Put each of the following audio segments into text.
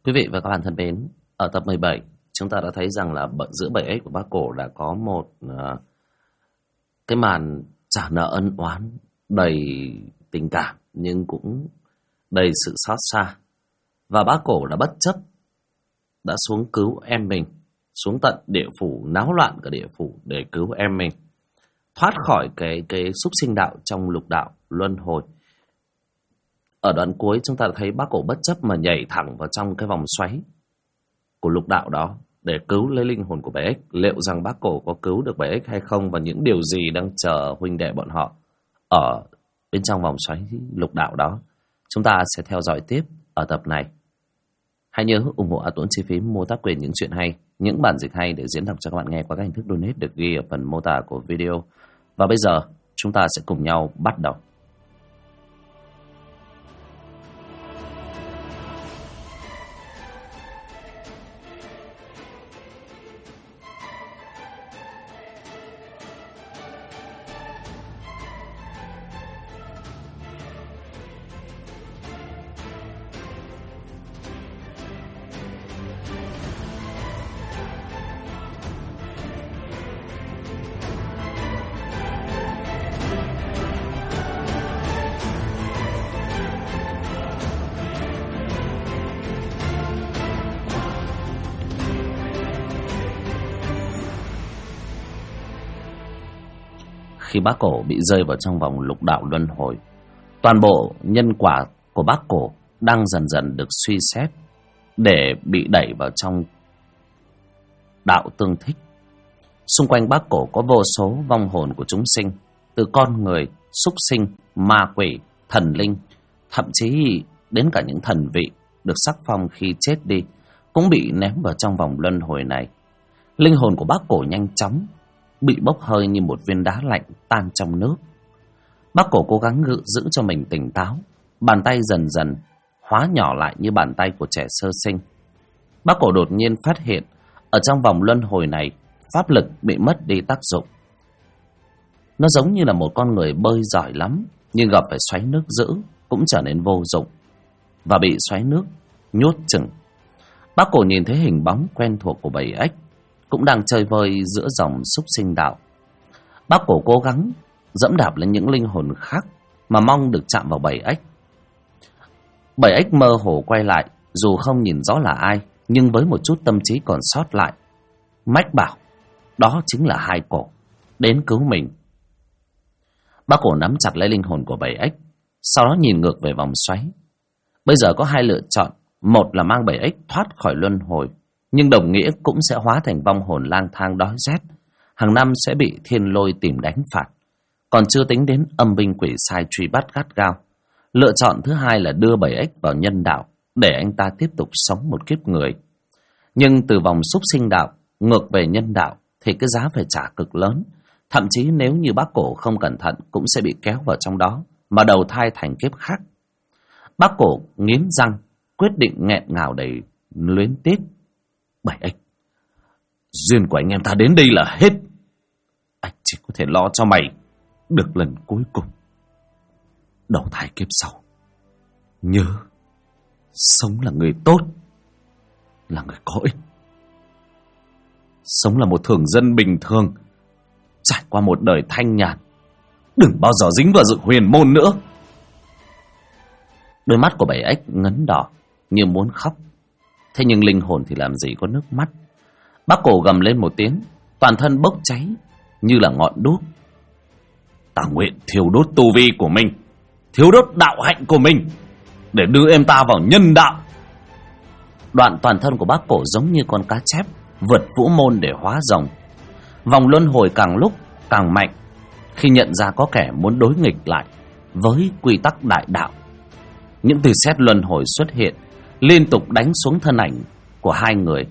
Quý vị và các bạn thân mến, ở tập 17, chúng ta đã thấy rằng là giữa 7X của bác Cổ đã có một cái màn trả nợ ân oán đầy tình cảm nhưng cũng đầy sự xót xa. Và bác Cổ đã bất chấp, đã xuống cứu em mình, xuống tận địa phủ, náo loạn cả địa phủ để cứu em mình, thoát khỏi cái súc sinh đạo trong lục đạo luân hồi. Ở đoạn cuối chúng ta thấy bác Cổ bất chấp mà nhảy thẳng vào trong cái vòng xoáy của lục đạo đó để cứu lấy linh hồn của 7X. Liệu rằng bác Cổ có cứu được 7X hay không, và những điều gì đang chờ huynh đệ bọn họ ở bên trong vòng xoáy lục đạo đó, chúng ta sẽ theo dõi tiếp ở tập này. Hãy nhớ ủng hộ A Tuấn chi phí mua tác quyền những chuyện hay, những bản dịch hay để diễn đọc cho các bạn nghe qua các hình thức donate được ghi ở phần mô tả của video. Và bây giờ chúng ta sẽ cùng nhau bắt đầu. Khi bác Cổ bị rơi vào trong vòng lục đạo luân hồi, toàn bộ nhân quả của bác Cổ đang dần dần được suy xét để bị đẩy vào trong đạo tương thích. Xung quanh bác Cổ có vô số vong hồn của chúng sinh, từ con người, súc sinh, ma quỷ, thần linh, thậm chí đến cả những thần vị được sắc phong khi chết đi cũng bị ném vào trong vòng luân hồi này. Linh hồn của bác Cổ nhanh chóng bị bốc hơi như một viên đá lạnh tan trong nước. Bác Cổ cố gắng giữ cho mình tỉnh táo, bàn tay dần dần hóa nhỏ lại như bàn tay của trẻ sơ sinh. Bác Cổ đột nhiên phát hiện ở trong vòng luân hồi này, pháp lực bị mất đi tác dụng. Nó giống như là một con người bơi giỏi lắm, nhưng gặp phải xoáy nước dữ cũng trở nên vô dụng và bị xoáy nước nhốt chừng. Bác Cổ nhìn thấy hình bóng quen thuộc của 7X cũng đang chơi vơi giữa dòng súc sinh đạo. Bác Cổ cố gắng dẫm đạp lên những linh hồn khác mà mong được chạm vào 7X. 7X mơ hồ quay lại, dù không nhìn rõ là ai, nhưng với một chút tâm trí còn sót lại, mách bảo đó chính là hai cổ đến cứu mình. Bác Cổ nắm chặt lấy linh hồn của 7X, sau đó nhìn ngược về vòng xoáy. Bây giờ có hai lựa chọn: một là mang 7X thoát khỏi luân hồi, nhưng đồng nghĩa cũng sẽ hóa thành vong hồn lang thang đói rét, hàng năm sẽ bị thiên lôi tìm đánh phạt, còn chưa tính đến âm binh quỷ sai truy bắt gắt gao. Lựa chọn thứ hai là đưa 7X vào nhân đạo để anh ta tiếp tục sống một kiếp người. Nhưng từ vòng súc sinh đạo ngược về nhân đạo thì cái giá phải trả cực lớn, thậm chí nếu như bác Cổ không cẩn thận cũng sẽ bị kéo vào trong đó mà đầu thai thành kiếp khác. Bác Cổ nghiến răng quyết định nghẹn ngào đầy luyến tiếc: 7X, duyên của anh em ta đến đây là hết. Anh chỉ có thể lo cho mày được lần cuối cùng. Đầu thai kiếp sau, nhớ sống là người tốt, là người có ích. Sống là một thường dân bình thường, trải qua một đời thanh nhàn, đừng bao giờ dính vào sự huyền môn nữa. Đôi mắt của 7X ngấn đỏ như muốn khóc, thế nhưng linh hồn thì làm gì có nước mắt. Bác Cổ gầm lên một tiếng, toàn thân bốc cháy như là ngọn đuốc. Ta nguyện thiêu đốt tu vi của mình, thiêu đốt đạo hạnh của mình để đưa em ta vào nhân đạo. Đoạn toàn thân của bác Cổ giống như con cá chép vượt vũ môn để hóa rồng. Vòng luân hồi càng lúc càng mạnh khi nhận ra có kẻ muốn đối nghịch lại với quy tắc đại đạo. Những tia sét luân hồi xuất hiện, liên tục đánh xuống thân ảnh của hai người.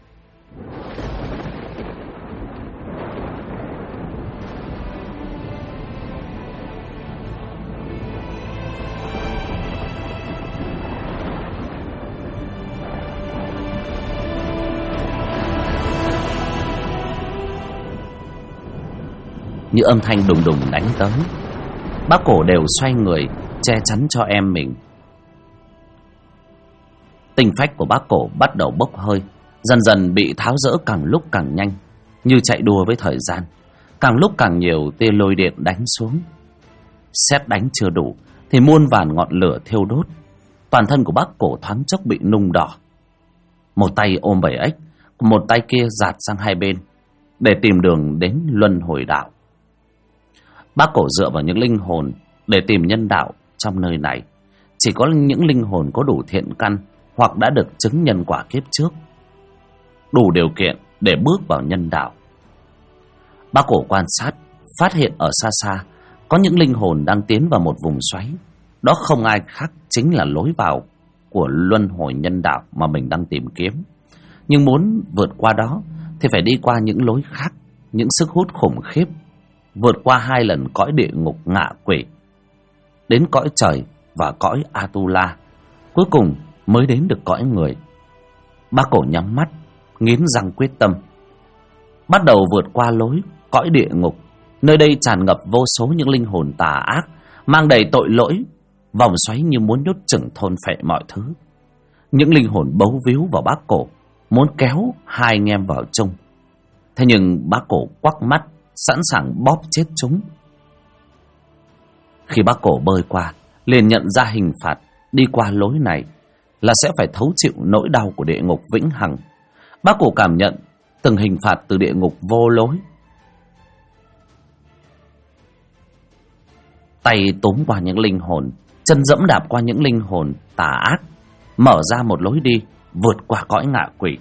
Như âm thanh đùng đùng đánh tới, bác Cổ đều xoay người che chắn cho em mình. Tinh phách của bác cổ bắt đầu bốc hơi, dần dần bị tháo rỡ càng lúc càng nhanh, như chạy đua với thời gian. Càng lúc càng nhiều tia lôi điện đánh xuống. Sét đánh chưa đủ thì muôn vàn ngọn lửa thiêu đốt. Toàn thân của bác cổ thoáng chốc bị nung đỏ. Một tay ôm bầy ếch, một tay kia dạt sang hai bên để tìm đường đến luân hồi đạo. Bác cổ dựa vào những linh hồn để tìm nhân đạo trong nơi này. Chỉ có những linh hồn có đủ thiện căn hoặc đã được chứng nhân quả kiếp trước, đủ điều kiện để bước vào nhân đạo. Bác cổ quan sát, phát hiện ở xa xa có những linh hồn đang tiến vào một vùng xoáy. Đó không ai khác chính là lối vào của luân hồi nhân đạo mà mình đang tìm kiếm. Nhưng muốn vượt qua đó thì phải đi qua những lối khác, những sức hút khủng khiếp, vượt qua 2 lần cõi địa ngục ngạ quỷ, đến cõi trời và cõi Atula, cuối cùng mới đến được cõi người. Bác cổ nhắm mắt, nghiến răng quyết tâm, bắt đầu vượt qua lối cõi địa ngục. Nơi đây tràn ngập vô số những linh hồn tà ác, mang đầy tội lỗi, vòng xoáy như muốn nhốt chửng thôn phệ mọi thứ. Những linh hồn bấu víu vào bác cổ, muốn kéo hai anh em vào chung. Thế nhưng bác cổ quắc mắt, sẵn sàng bóp chết chúng. Khi bác cổ bơi qua, liền nhận ra hình phạt đi qua lối này là sẽ phải thấu chịu nỗi đau của địa ngục vĩnh hằng. Bác cổ cảm nhận từng hình phạt từ địa ngục vô lối. Tay túm qua những linh hồn, chân dẫm đạp qua những linh hồn tà ác, mở ra một lối đi vượt qua cõi ngạ quỷ.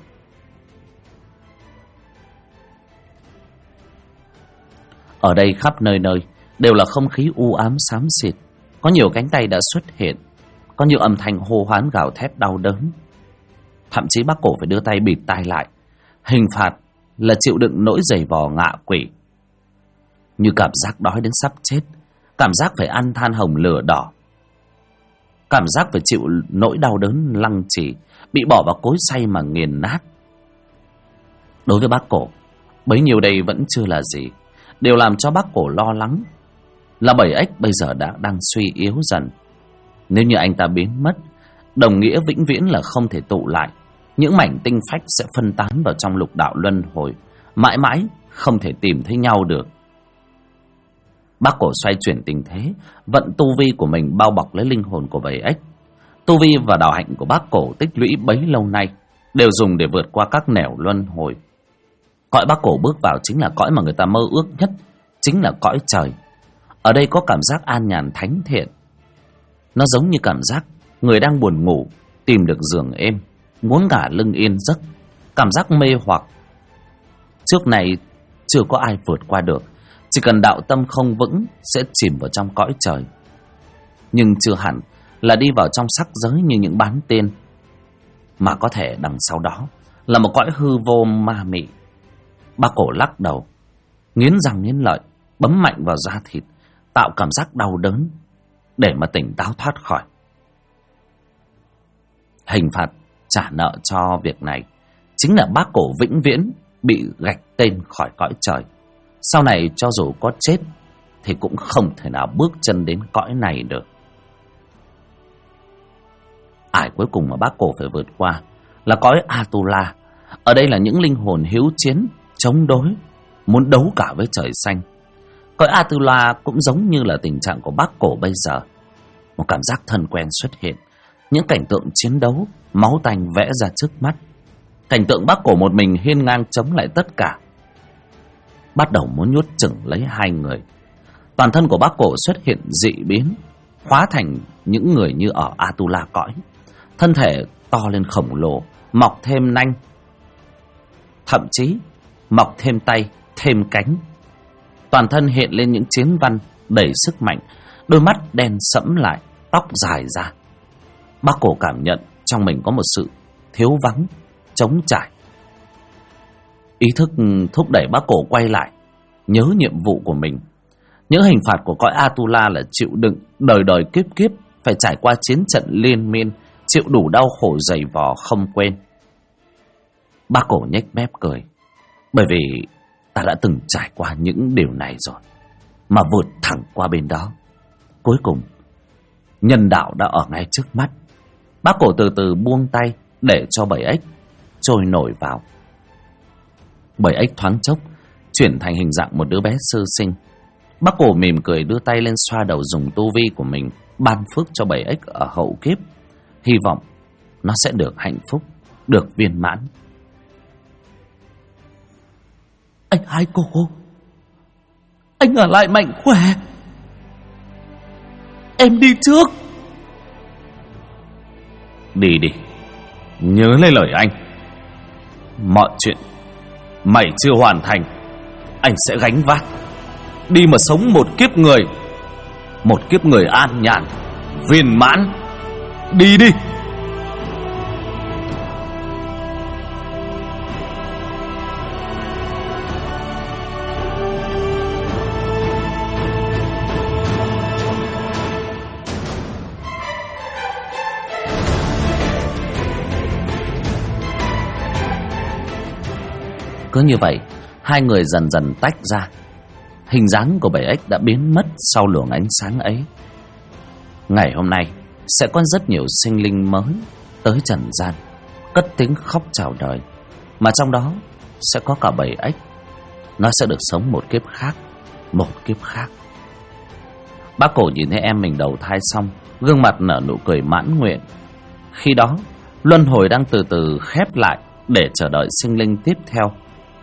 Ở đây khắp nơi nơi đều là không khí u ám xám xịt. Có nhiều cánh tay đã xuất hiện, có nhiều âm thanh hô hoán gào thét đau đớn. Thậm chí bác cổ phải đưa tay bịt tai lại. Hình phạt là chịu đựng nỗi giày vò ngạ quỷ, như cảm giác đói đến sắp chết, cảm giác phải ăn than hồng lửa đỏ, cảm giác phải chịu nỗi đau đớn lăng trì, bị bỏ vào cối xay mà nghiền nát. Đối với bác cổ, bấy nhiêu đây vẫn chưa là gì. Điều làm cho bác cổ lo lắng là bầy ếch bây giờ đang suy yếu dần. Nếu như anh ta biến mất, đồng nghĩa vĩnh viễn là không thể tụ lại. Những mảnh tinh phách sẽ phân tán vào trong lục đạo luân hồi, mãi mãi không thể tìm thấy nhau được. Bác cổ xoay chuyển tình thế, vận tu vi của mình bao bọc lấy linh hồn của bầy ếch. Tu vi và đạo hạnh của bác cổ tích lũy bấy lâu nay đều dùng để vượt qua các nẻo luân hồi. Cõi bác cổ bước vào chính là cõi mà người ta mơ ước nhất, chính là cõi trời. Ở đây có cảm giác an nhàn thánh thiện. Nó giống như cảm giác người đang buồn ngủ tìm được giường êm, muốn ngả lưng yên giấc. Cảm giác mê hoặc trước này chưa có ai vượt qua được. Chỉ cần đạo tâm không vững sẽ chìm vào trong cõi trời. Nhưng chưa hẳn là đi vào trong sắc giới như những bán tiên, mà có thể đằng sau đó là một cõi hư vô ma mị. Bác cổ lắc đầu, nghiến răng nghiến lợi, bấm mạnh vào da thịt, tạo cảm giác đau đớn để mà tỉnh táo thoát khỏi. Hình phạt trả nợ cho việc này chính là bác cổ vĩnh viễn bị gạch tên khỏi cõi trời. Sau này cho dù có chết thì cũng không thể nào bước chân đến cõi này được. Ải cuối cùng mà bác cổ phải vượt qua là cõi Atula. Ở đây là những linh hồn hiếu chiến, chống đối, muốn đấu cả với trời xanh. Cõi Atula cũng giống như là tình trạng của bác cổ bây giờ. Một cảm giác thân quen xuất hiện, những cảnh tượng chiến đấu, máu tanh vẽ ra trước mắt. Cảnh tượng bác cổ một mình hiên ngang chống lại tất cả, bắt đầu muốn nhốt chửng lấy hai người. Toàn thân của bác cổ xuất hiện dị biến, hóa thành những người như ở Atula cõi. Thân thể to lên khổng lồ, mọc thêm nanh, thậm chí mọc thêm tay, thêm cánh. Toàn thân hiện lên những chiến văn đầy sức mạnh, đôi mắt đen sẫm lại, tóc dài ra. Bác cổ cảm nhận trong mình có một sự thiếu vắng, trống trải. Ý thức thúc đẩy bác cổ quay lại, nhớ nhiệm vụ của mình. Những hình phạt của cõi Atula là chịu đựng đời đời kiếp kiếp, phải trải qua chiến trận liên miên, chịu đủ đau khổ dày vò không quên. Bác cổ nhếch mép cười, bởi vì ta đã từng trải qua những điều này rồi, mà vượt thẳng qua bên đó. Cuối cùng nhân đạo đã ở ngay trước mắt. Bác Cổ từ từ buông tay để cho bầy ếch trôi nổi vào. Bầy ếch thoáng chốc chuyển thành hình dạng một đứa bé sơ sinh. Bác Cổ mỉm cười đưa tay lên xoa đầu, dùng tu vi của mình ban phước cho bầy ếch ở hậu kiếp, hy vọng nó sẽ được hạnh phúc, được viên mãn. Anh hai cô, anh ở lại mạnh khỏe, em đi trước. Đi đi, nhớ lấy lời anh. Mọi chuyện mày chưa hoàn thành, anh sẽ gánh vác. Đi mà sống một kiếp người an nhàn, viên mãn. Đi đi. Cứ như vậy, hai người dần dần tách ra. Hình dáng của bầy ếch đã biến mất sau luồng ánh sáng ấy. Ngày hôm nay sẽ có rất nhiều sinh linh mới tới trần gian, cất tiếng khóc chào đời, mà trong đó sẽ có cả bầy ếch. Nó sẽ được sống một kiếp khác, một kiếp khác. Bác Cổ nhìn thấy em mình đầu thai xong, gương mặt nở nụ cười mãn nguyện. Khi đó luân hồi đang từ từ khép lại để chờ đợi sinh linh tiếp theo.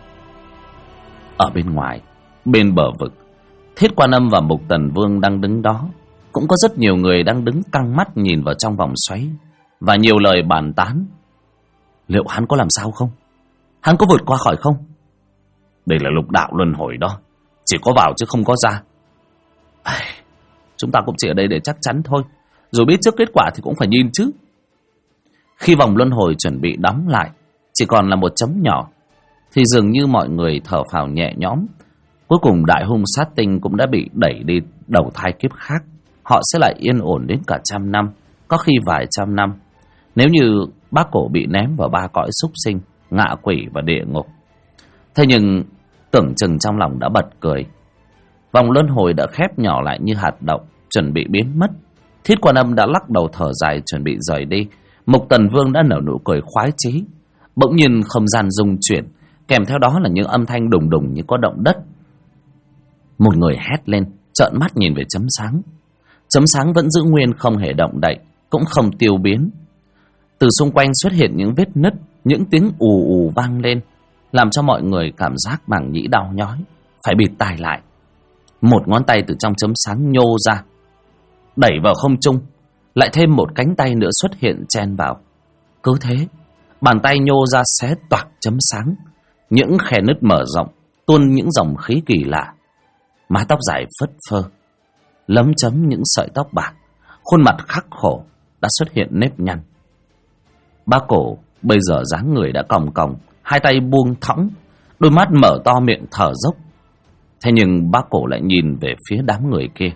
Ở bên ngoài, bên bờ vực, Thiết Quan Âm và Mục Tần Vương đang đứng đó. Cũng có rất nhiều người đang đứng căng mắt nhìn vào trong vòng xoáy, và nhiều lời bàn tán. Liệu hắn có làm sao không? Hắn có vượt qua khỏi không? Đây là lục đạo luân hồi đó, chỉ có vào chứ không có ra. Chúng ta cũng chỉ ở đây để chắc chắn thôi, rồi biết trước kết quả thì cũng phải nhìn chứ. Khi vòng luân hồi chuẩn bị đóng lại, chỉ còn là một chấm nhỏ, thì dường như mọi người thở phào nhẹ nhõm. Cuối cùng đại hung sát tinh cũng đã bị đẩy đi đầu thai kiếp khác. Họ sẽ lại yên ổn đến cả 100 năm, có khi vài trăm năm, nếu như bác Cổ bị ném vào 3 cõi súc sinh, ngạ quỷ và địa ngục. Thế nhưng tưởng chừng trong lòng đã bật cười. Vòng luân hồi đã khép nhỏ lại như hạt đậu, chuẩn bị biến mất. Thiết Quan Âm đã lắc đầu thở dài chuẩn bị rời đi. Mục Tần Vương đã nở nụ cười khoái chí. Bỗng nhiên không gian rung chuyển, kèm theo đó là những âm thanh đùng đùng như có động đất. Một người hét lên, trợn mắt nhìn về chấm sáng. Chấm sáng vẫn giữ nguyên, không hề động đậy, cũng không tiêu biến. Từ xung quanh xuất hiện những vết nứt, những tiếng ù ù vang lên, làm cho mọi người cảm giác màng nhĩ đau nhói, phải bịt tai lại. Một ngón tay từ trong chấm sáng nhô ra, đẩy vào không trung, lại thêm một cánh tay nữa xuất hiện chen vào. Cứ thế, bàn tay nhô ra xé toạc chấm sáng, những khe nứt mở rộng, tuôn những dòng khí kỳ lạ. Mái tóc dài phất phơ, lấm chấm những sợi tóc bạc, khuôn mặt khắc khổ đã xuất hiện nếp nhăn. Bác Cổ bây giờ dáng người đã còng còng, hai tay buông thõng, đôi mắt mở to miệng thở dốc. Thế nhưng bác Cổ lại nhìn về phía đám người kia.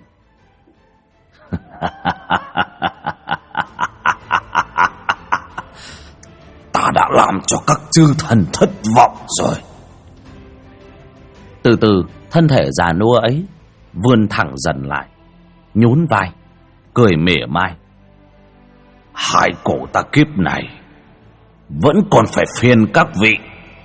Ta đã làm cho các chư thần thất vọng rồi. Từ từ, thân thể già nua ấy vươn thẳng dần lại, nhún vai, cười mỉa mai. Hai cổ ta kiếp này vẫn còn phải phiền các vị.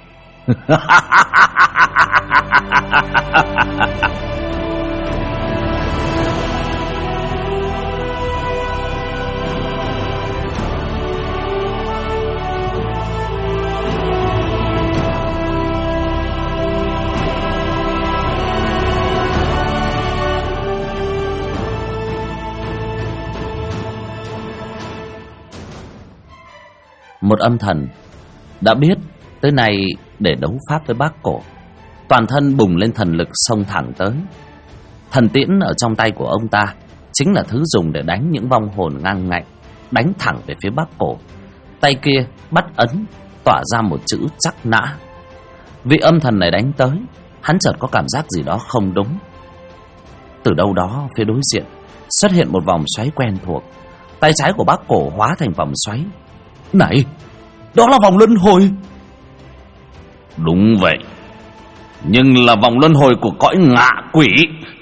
Một âm thần đã biết tới nay để đấu pháp với bác Cổ, toàn thân bùng lên thần lực xông thẳng tới. Thần tiễn ở trong tay của ông ta chính là thứ dùng để đánh những vong hồn ngang ngạnh, đánh thẳng về phía bác Cổ. Tay kia bắt ấn, tỏa ra một chữ chắc nã. Vị âm thần này đánh tới, hắn chợt có cảm giác gì đó không đúng. Từ đâu đó phía đối diện xuất hiện một vòng xoáy quen thuộc. Tay trái của bác Cổ hóa thành vòng xoáy. Này, đó là vòng luân hồi. Đúng vậy, nhưng là vòng luân hồi của cõi ngạ quỷ.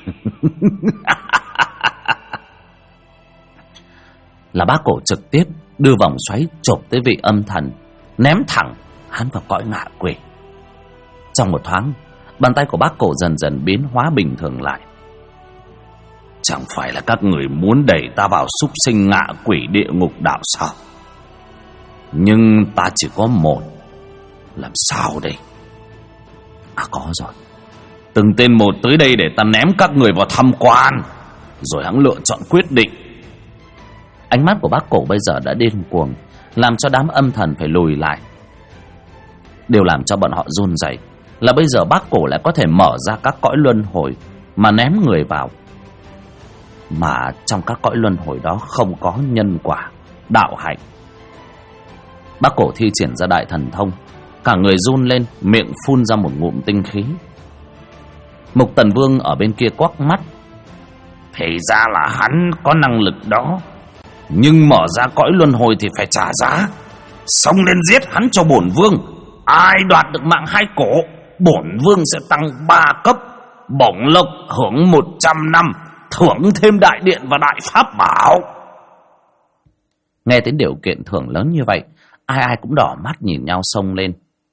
Là bác Cổ trực tiếp đưa vòng xoáy chộp tới vị âm thần, ném thẳng hắn vào cõi ngạ quỷ. Trong một thoáng, bàn tay của bác cổ dần dần biến hóa bình thường lại. Chẳng phải là các người muốn đẩy ta vào súc sinh ngạ quỷ địa ngục đạo sao? Nhưng ta chỉ có một. Làm sao đây? À có rồi. Từng tên một tới đây để ta ném các người vào tham quan, rồi hắn lựa chọn quyết định. Ánh mắt của bác cổ bây giờ đã điên cuồng, làm cho đám âm thần phải lùi lại. Điều làm cho bọn họ run rẩy là bây giờ bác cổ lại có thể mở ra các cõi luân hồi mà ném người vào. Mà trong các cõi luân hồi đó không có nhân quả, đạo hạnh. Bác cổ thi triển ra đại thần thông, cả người run lên, miệng phun ra một ngụm tinh khí. Mục Tần Vương ở bên kia quắc mắt. Thì ra là hắn có năng lực đó, nhưng mở ra cõi luân hồi thì phải trả giá. Xông lên giết hắn cho bổn vương. Ai đoạt được mạng hai cổ, bổn vương sẽ tăng 3 cấp, bổng lộc hưởng 100 năm, thưởng thêm đại điện và đại pháp bảo. Nghe đến điều kiện thưởng lớn như vậy, ai ai cũng đỏ mắt nhìn nhau xông lên.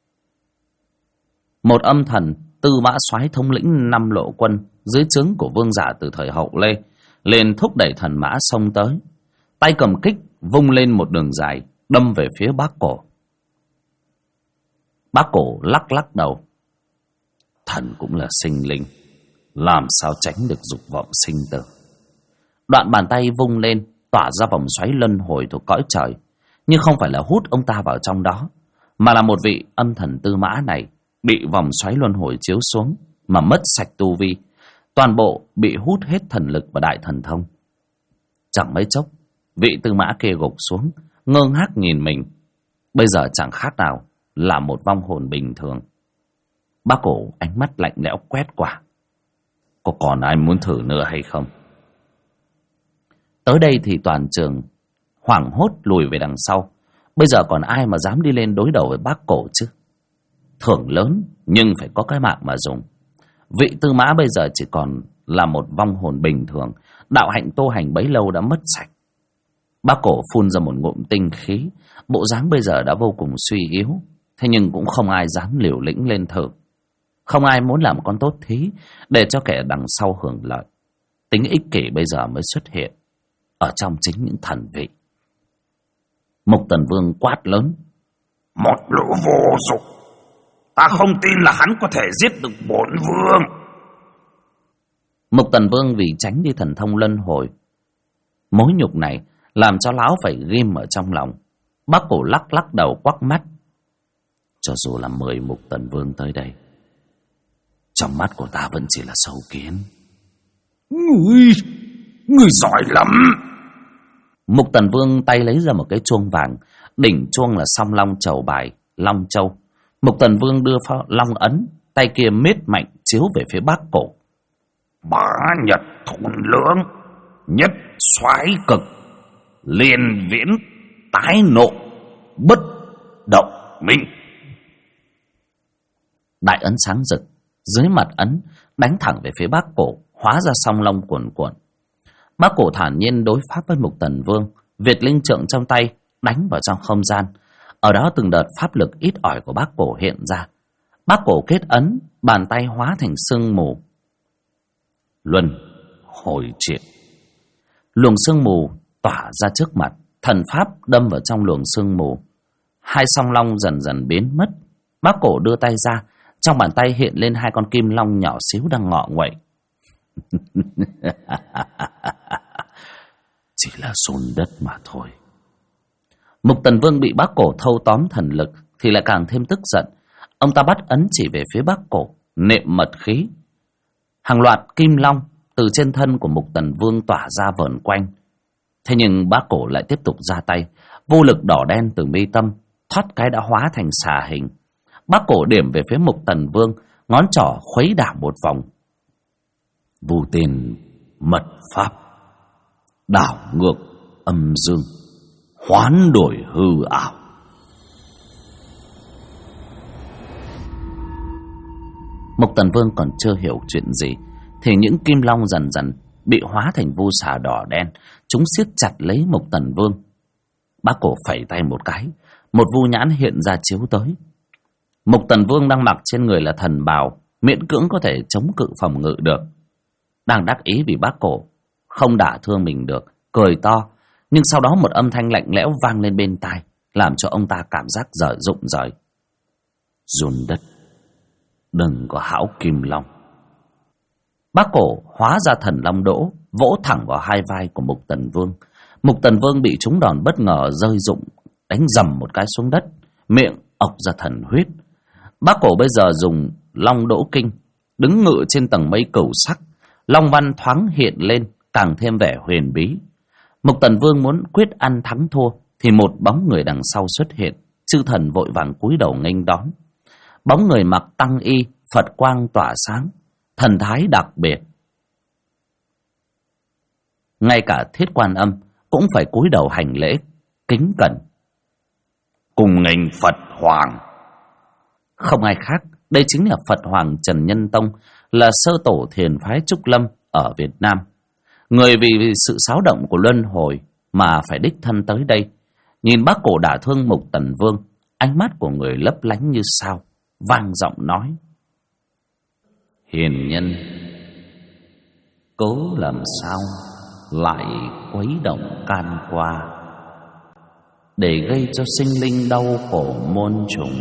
Một âm thần Tư Mã Soái thống lĩnh 5 lộ quân dưới trướng của vương giả từ thời Hậu Lê liền thúc đẩy thần mã xông tới, tay cầm kích vung lên một đường dài đâm về phía bác cổ. Bác cổ lắc lắc đầu. Thần cũng là sinh linh, làm sao tránh được dục vọng sinh tử. Đoạn bàn tay vung lên, tỏa ra vòng xoáy luân hồi thuộc cõi trời, nhưng không phải là hút ông ta vào trong đó, mà là một vị âm thần Tư Mã này bị vòng xoáy luân hồi chiếu xuống mà mất sạch tu vi, toàn bộ bị hút hết thần lực và đại thần thông. Chẳng mấy chốc, vị Tư Mã kia gục xuống, ngơ ngác nhìn mình, bây giờ chẳng khác nào là một vong hồn bình thường. Bác cổ ánh mắt lạnh lẽo quét qua. Có còn ai muốn thử nữa hay không? Tới đây thì toàn trường hoảng hốt lùi về đằng sau. Bây giờ còn ai mà dám đi lên đối đầu với bác cổ chứ? Thưởng lớn nhưng phải có cái mạng mà dùng. Vị Tư Mã bây giờ chỉ còn là một vong hồn bình thường, đạo hạnh tu hành bấy lâu đã mất sạch. Bác cổ phun ra một ngụm tinh khí, bộ dáng bây giờ đã vô cùng suy yếu. Thế nhưng cũng không ai dám liều lĩnh lên thử. Không ai muốn làm con tốt thí để cho kẻ đằng sau hưởng lợi. Tính ích kỷ bây giờ mới xuất hiện ở trong chính những thần vị. Mục Tần Vương quát lớn. Một lũ vô dụng, ta không tin là hắn có thể giết được bổn vương. Mục Tần Vương vì tránh đi thần thông luân hồi, mối nhục này làm cho lão phải ghim ở trong lòng. Bác cổ lắc lắc đầu quắc mắt. Cho dù là 10 Mục Tần Vương tới đây, trong mắt của ta vẫn chỉ là sâu kiến. Ngươi giỏi lắm. Mục Tần Vương tay lấy ra một cái chuông vàng, đỉnh chuông là song long chầu bài Long Châu. Mục Tần Vương đưa long ấn, tay kia miết mạnh chiếu về phía bác cổ. Bá nhật thuần lưỡng, nhất soái cực, liên viễn tái nộ, bất động minh. Đại ấn sáng rực, dưới mặt ấn đánh thẳng về phía bác cổ, hóa ra song long cuồn cuộn. Bác cổ thản nhiên đối pháp với Mục Tần Vương, Việt linh trượng trong tay đánh vào trong không gian. Ở đó từng đợt pháp lực ít ỏi của bác cổ hiện ra. Bác cổ kết ấn, bàn tay hóa thành sương mù. Luân hồi triệt. Luồng sương mù tỏa ra trước mặt, thần pháp đâm vào trong luồng sương mù. Hai song long dần dần biến mất. Bác cổ đưa tay ra, trong bàn tay hiện lên 2 con kim long nhỏ xíu đang ngọ nguậy. Chỉ là xôn đất mà thôi. Mục Tần Vương bị bác cổ thâu tóm thần lực thì lại càng thêm tức giận. Ông ta bắt ấn chỉ về phía bác cổ, nệm mật khí. Hàng loạt kim long từ trên thân của Mục Tần Vương tỏa ra vờn quanh. Thế nhưng bác cổ lại tiếp tục ra tay, vô lực đỏ đen từ mi tâm thoát cái đã hóa thành xà hình. Bác cổ điểm về phía Mục Tần Vương, ngón trỏ khuấy đảo một vòng. Vu tiền mật pháp, đảo ngược âm dương, hoán đổi hư ảo. Mục Tần Vương còn chưa hiểu chuyện gì thì những kim long dần dần bị hóa thành vu xà đỏ đen. Chúng siết chặt lấy Mục Tần Vương. Bác Cổ phẩy tay một cái, một vu nhãn hiện ra chiếu tới. Mục Tần Vương đang mặc trên người là thần bào, miễn cưỡng có thể chống cự phòng ngự được. Đang đắc ý vì bác Cổ không đả thương mình được, cười to, nhưng sau đó một âm thanh lạnh lẽo vang lên bên tai, làm cho ông ta cảm giác dở rụng rời. Run đất, đừng có hão kim long. Bác Cổ hóa ra thần long đỗ, vỗ thẳng vào hai vai của Mục Tần Vương. Mục Tần Vương bị trúng đòn bất ngờ rơi rụng, đánh dầm một cái xuống đất, miệng ọc ra thần huyết. Bác Cổ bây giờ dùng long đỗ kinh, đứng ngự trên tầng mây cửu sắc, long văn thoáng hiện lên, càng thêm vẻ huyền bí. Mục Tần Vương muốn quyết ăn thắng thua, thì một bóng người đằng sau xuất hiện. Chư thần vội vàng cúi đầu nghênh đón. Bóng người mặc tăng y, Phật quang tỏa sáng, thần thái đặc biệt. Ngay cả Thiết Quan Âm cũng phải cúi đầu hành lễ, kính cẩn. Cùng nghênh Phật Hoàng. Không ai khác, đây chính là Phật Hoàng Trần Nhân Tông, là sơ tổ thiền phái Trúc Lâm ở Việt Nam. Người vì sự xáo động của luân hồi mà phải đích thân tới đây. Nhìn bác Cổ đả thương Mục Tần Vương, ánh mắt của người lấp lánh như sao, vang giọng nói: hiền nhân, cố làm sao lại quấy động can qua, để gây cho sinh linh đau khổ muôn trùng.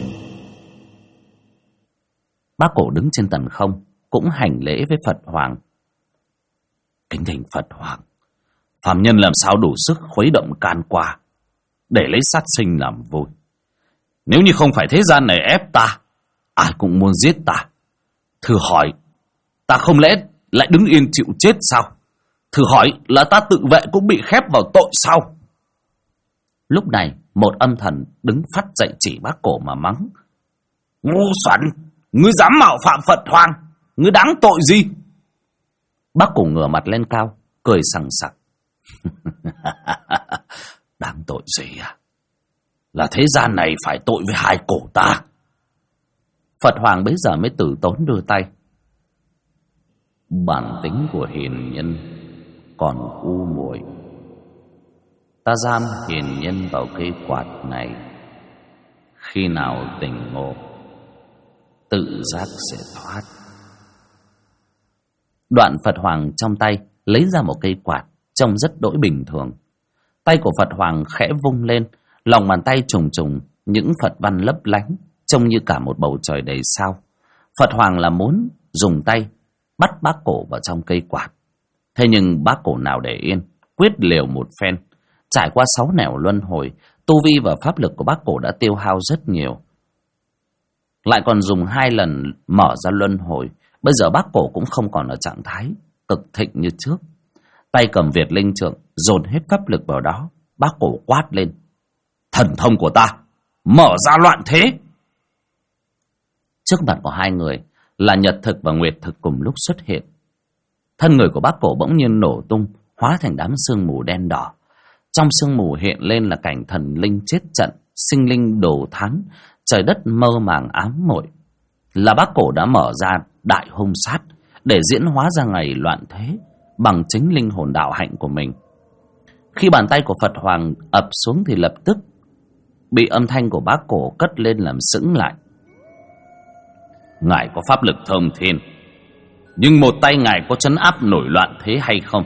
Bác Cổ đứng trên tầng không, cũng hành lễ với Phật Hoàng. Kính thỉnh Phật Hoàng, phàm nhân làm sao đủ sức khuấy động can qua, để lấy sát sinh làm vui. Nếu như không phải thế gian này ép ta, ai cũng muốn giết ta. Thử hỏi, ta không lẽ lại đứng yên chịu chết sao? Thử hỏi là ta tự vệ cũng bị khép vào tội sao? Lúc này một âm thần đứng phắt dậy chỉ bác Cổ mà mắng: ngu xuẩn, ngươi dám mạo phạm Phật Hoàng, ngươi đáng tội gì? Bác Cổ ngửa mặt lên cao, cười sằng sặc. Đáng tội gì à? Là thế gian này phải tội với hai cổ ta. Phật Hoàng bấy giờ mới tử tốn đưa tay. Bản tính của hiền nhân còn u muội, ta giam hiền nhân vào cây quạt này. Khi nào tỉnh ngộ, tự giác sẽ thoát. Đoạn Phật Hoàng trong tay lấy ra một cây quạt trông rất đỗi bình thường. Tay của Phật Hoàng khẽ vung lên, lòng bàn tay trùng trùng những Phật văn lấp lánh, trông như cả một bầu trời đầy sao. Phật Hoàng là muốn dùng tay bắt bác Cổ vào trong cây quạt. Thế nhưng bác Cổ nào để yên, quyết liều một phen. Trải qua 6 nẻo luân hồi, tu vi và pháp lực của bác Cổ đã tiêu hao rất nhiều. Lại còn dùng 2 lần mở ra luân hồi. Bây giờ bác Cổ cũng không còn ở trạng thái cực thịnh như trước. Tay cầm Việt Linh Trượng dồn hết pháp lực vào đó. Bác Cổ quát lên: thần thông của ta mở ra loạn thế. Trước mặt của hai người là Nhật Thực và Nguyệt Thực cùng lúc xuất hiện. Thân người của bác Cổ bỗng nhiên nổ tung, hóa thành đám sương mù đen đỏ. Trong sương mù hiện lên là cảnh thần linh chết trận, sinh linh đồ thán, trời đất mơ màng ám muội. Là bác Cổ đã mở ra đại hung sát để diễn hóa ra ngày loạn thế bằng chính linh hồn đạo hạnh của mình. Khi bàn tay của Phật Hoàng ập xuống thì lập tức bị âm thanh của bác Cổ cất lên làm sững lại. Ngài có pháp lực thông thiên, nhưng một tay ngài có trấn áp nổi loạn thế hay không?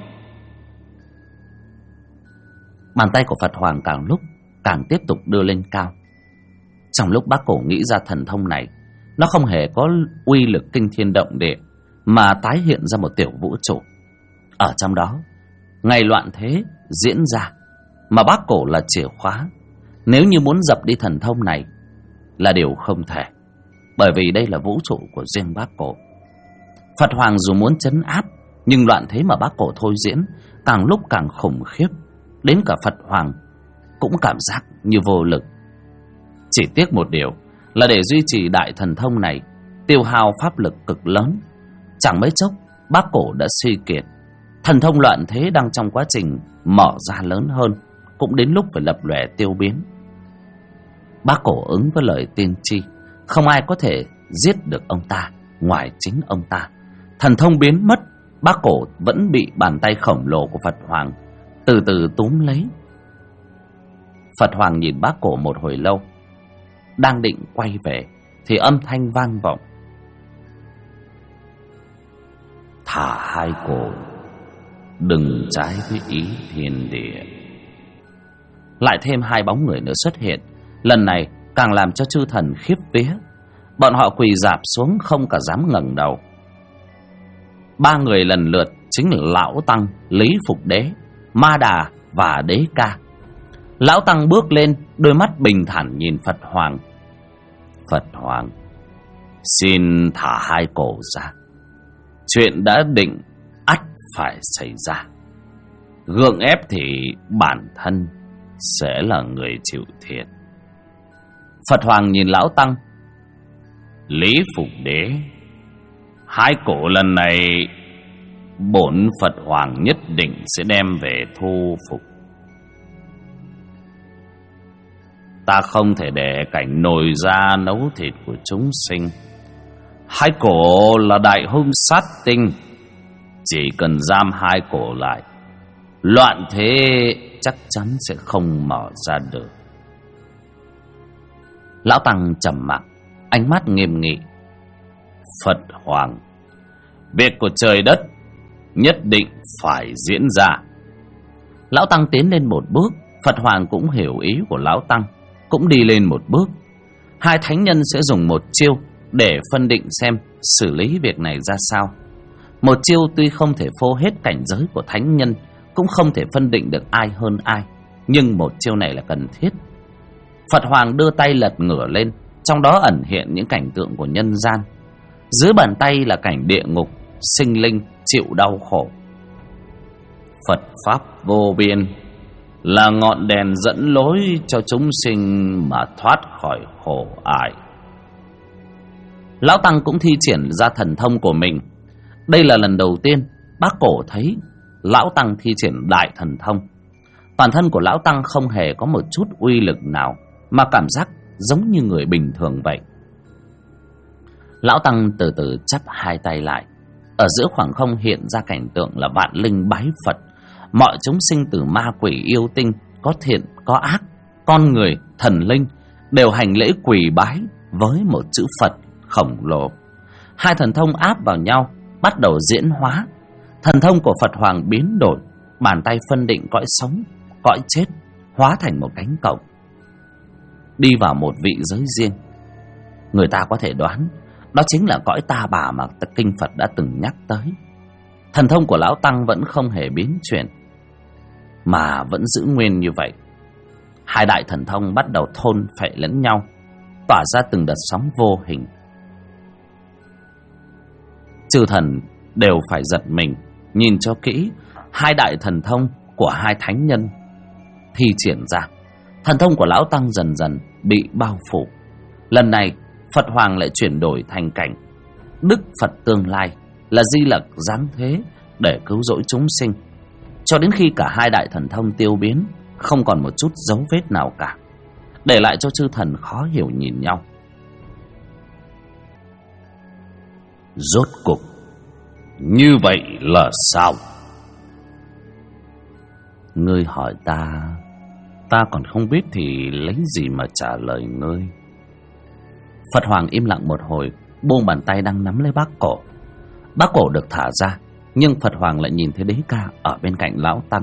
Bàn tay của Phật Hoàng càng lúc càng tiếp tục đưa lên cao. Trong lúc bác Cổ nghĩ ra thần thông này, nó không hề có uy lực kinh thiên động địa, mà tái hiện ra một tiểu vũ trụ. Ở trong đó, ngày loạn thế diễn ra, mà bác Cổ là chìa khóa. Nếu như muốn dập đi thần thông này là điều không thể, bởi vì đây là vũ trụ của riêng bác Cổ. Phật Hoàng dù muốn trấn áp, nhưng loạn thế mà bác Cổ thôi diễn càng lúc càng khủng khiếp, đến cả Phật Hoàng cũng cảm giác như vô lực. Chỉ tiếc một điều là để duy trì đại thần thông này tiêu hao pháp lực cực lớn. Chẳng mấy chốc bác Cổ đã suy kiệt. Thần thông loạn thế đang trong quá trình mở ra lớn hơn, cũng đến lúc phải lập lòe tiêu biến. Bác Cổ ứng với lời tiên tri, không ai có thể giết được ông ta ngoài chính ông ta. Thần thông biến mất, bác Cổ vẫn bị bàn tay khổng lồ của Phật Hoàng từ từ túm lấy. Phật Hoàng nhìn bác cổ một hồi lâu, đang định quay về thì âm thanh vang vọng: thả hai cổ, đừng trái với ý thiên địa. Lại thêm hai bóng người nữa xuất hiện, lần này càng làm cho chư thần khiếp vía. Bọn họ quỳ rạp xuống không cả dám ngẩng đầu. Ba người lần lượt chính là Lão Tăng, Lý Phục Đế, Ma Đà và Đế Ca. Lão Tăng bước lên, đôi mắt bình thản nhìn Phật Hoàng. Phật Hoàng, xin thả hai cổ ra. Chuyện đã định ắt phải xảy ra. Gượng ép thì bản thân sẽ là người chịu thiệt. Phật Hoàng nhìn Lão Tăng. Lý Phục Đế, hai cổ lần này bổn Phật Hoàng nhất định sẽ đem về thu phục. Ta không thể để cảnh nồi ra nấu thịt của chúng sinh. Hai cổ là đại hung sát tinh, chỉ cần giam hai cổ lại, loạn thế chắc chắn sẽ không mở ra được. Lão Tăng trầm mặc, ánh mắt nghiêm nghị. Phật Hoàng, việc của trời đất nhất định phải diễn ra. Lão Tăng tiến lên một bước. Phật Hoàng cũng hiểu ý của Lão Tăng, cũng đi lên một bước. Hai thánh nhân sẽ dùng một chiêu để phân định xem xử lý việc này ra sao. Một chiêu tuy không thể phô hết cảnh giới của thánh nhân, cũng không thể phân định được ai hơn ai, nhưng một chiêu này là cần thiết. Phật Hoàng đưa tay lật ngửa lên, trong đó ẩn hiện những cảnh tượng của nhân gian. Dưới bàn tay là cảnh địa ngục, sinh linh chịu đau khổ. Phật Pháp vô biên là ngọn đèn dẫn lối cho chúng sinh mà thoát khỏi khổ ải. Lão Tăng cũng thi triển ra thần thông của mình. Đây là lần đầu tiên bác cổ thấy Lão Tăng thi triển đại thần thông. Bản thân của Lão Tăng không hề có một chút uy lực nào, mà cảm giác giống như người bình thường vậy. Lão Tăng từ từ chắp hai tay lại. Ở giữa khoảng không hiện ra cảnh tượng là vạn linh bái Phật. Mọi chúng sinh từ ma quỷ yêu tinh, có thiện có ác, con người, thần linh đều hành lễ quỳ bái với một chữ Phật khổng lồ. Hai thần thông áp vào nhau, bắt đầu diễn hóa. Thần thông của Phật Hoàng biến đổi, bàn tay phân định cõi sống, cõi chết, hóa thành một cánh cổng, đi vào một vị giới riêng. Người ta có thể đoán đó chính là cõi Ta Bà mà kinh Phật đã từng nhắc tới. Thần thông của Lão Tăng vẫn không hề biến chuyển, mà vẫn giữ nguyên như vậy. Hai đại thần thông bắt đầu thôn phệ lẫn nhau, tỏa ra từng đợt sóng vô hình. Chư thần đều phải giật mình, nhìn cho kỹ hai đại thần thông của hai thánh nhân thi triển ra. Thần thông của Lão Tăng dần dần bị bao phủ. Lần này Phật Hoàng lại chuyển đổi thành cảnh Đức Phật tương lai, là Di Lặc giáng thế để cứu rỗi chúng sinh, cho đến khi cả hai đại thần thông tiêu biến, không còn một chút dấu vết nào cả, để lại cho chư thần khó hiểu nhìn nhau. Rốt cục như vậy là sao? Ngươi hỏi ta, ta còn không biết thì lấy gì mà trả lời ngươi. Phật Hoàng im lặng một hồi, buông bàn tay đang nắm lấy bác cổ. Bác cổ được thả ra, nhưng Phật Hoàng lại nhìn thấy Đế Ca ở bên cạnh Lão Tăng.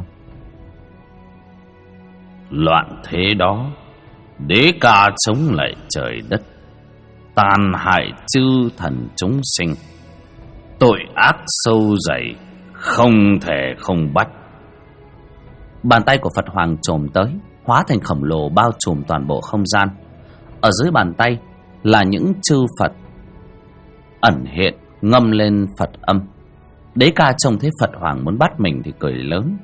Loạn thế đó, Đế Ca chống lại trời đất, tàn hại chư thần chúng sinh, tội ác sâu dày, không thể không bắt. Bàn tay của Phật Hoàng chồm tới, hóa thành khổng lồ bao trùm toàn bộ không gian. Ở dưới bàn tay là những chư Phật ẩn hiện, ngâm lên Phật âm. Đế Ca trông thấy Phật Hoàng muốn bắt mình thì cười lớn.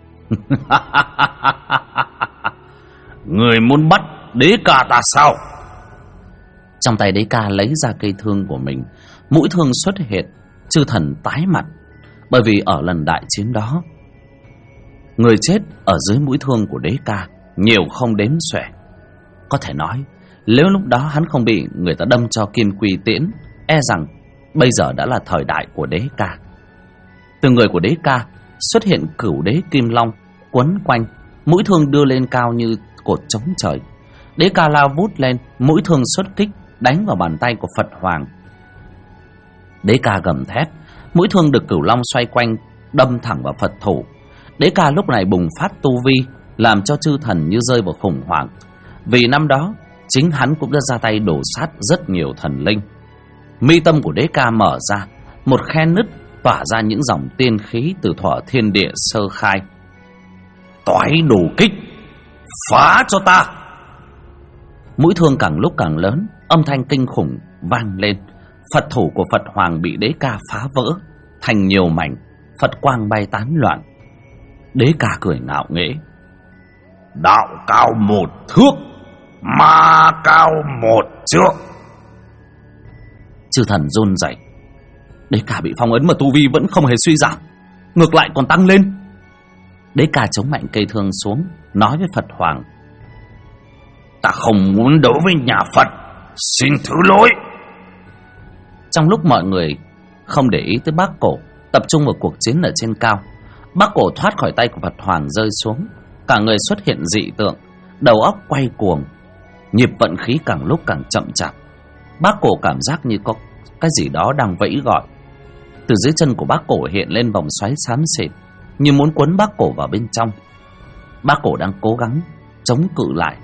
Người muốn bắt Đế Ca ta sao? Trong tay Đế Ca lấy ra cây thương của mình. Mũi thương xuất hiện, chư thần tái mặt, bởi vì ở lần đại chiến đó, người chết ở dưới mũi thương của Đế Ca nhiều không đếm xuể. Có thể nói nếu lúc đó hắn không bị người ta đâm cho kim quy tiễn, e rằng bây giờ đã là thời đại của Đế Ca. Từ người của Đế Ca xuất hiện cửu đế kim long quấn quanh, mũi thương đưa lên cao như cột chống trời. Đế ca lao vút lên, mũi thương xuất kích đánh vào bàn tay của Phật Hoàng. Đế ca gầm thét, mũi thương được Cửu Long xoay quanh đâm thẳng vào Phật thủ. Đế ca lúc này bùng phát tu vi, làm cho chư thần như rơi vào khủng hoảng. Vì năm đó chính hắn cũng đã ra tay đổ sát rất nhiều thần linh. Mi tâm của Đế ca mở ra, một khe nứt tỏa ra những dòng tiên khí từ thuở thiên địa sơ khai. Toái đồ kích, phá cho ta! Mũi thương càng lúc càng lớn, âm thanh kinh khủng vang lên. Phật thủ của Phật Hoàng bị Đế ca phá vỡ thành nhiều mảnh, Phật quang bay tán loạn. Đế ca cười ngạo nghễ: đạo cao 1 thước, ma cao 1 trượng. Chư thần run rẩy. Đế ca bị phong ấn mà tu vi vẫn không hề suy giảm, ngược lại còn tăng lên. Đế ca chống mạnh cây thương xuống, nói với Phật Hoàng: ta không muốn đấu với nhà Phật, xin thứ lỗi. Trong lúc mọi người không để ý tới Bác Cổ, tập trung vào cuộc chiến ở trên cao, Bác Cổ thoát khỏi tay của Phật Hoàng rơi xuống, cả người xuất hiện dị tượng, đầu óc quay cuồng, nhịp vận khí càng lúc càng chậm chạp. Bác Cổ cảm giác như có cái gì đó đang vẫy gọi. Từ dưới chân của Bác Cổ hiện lên vòng xoáy xám xịt, như muốn cuốn Bác Cổ vào bên trong. Bác Cổ đang cố gắng chống cự lại.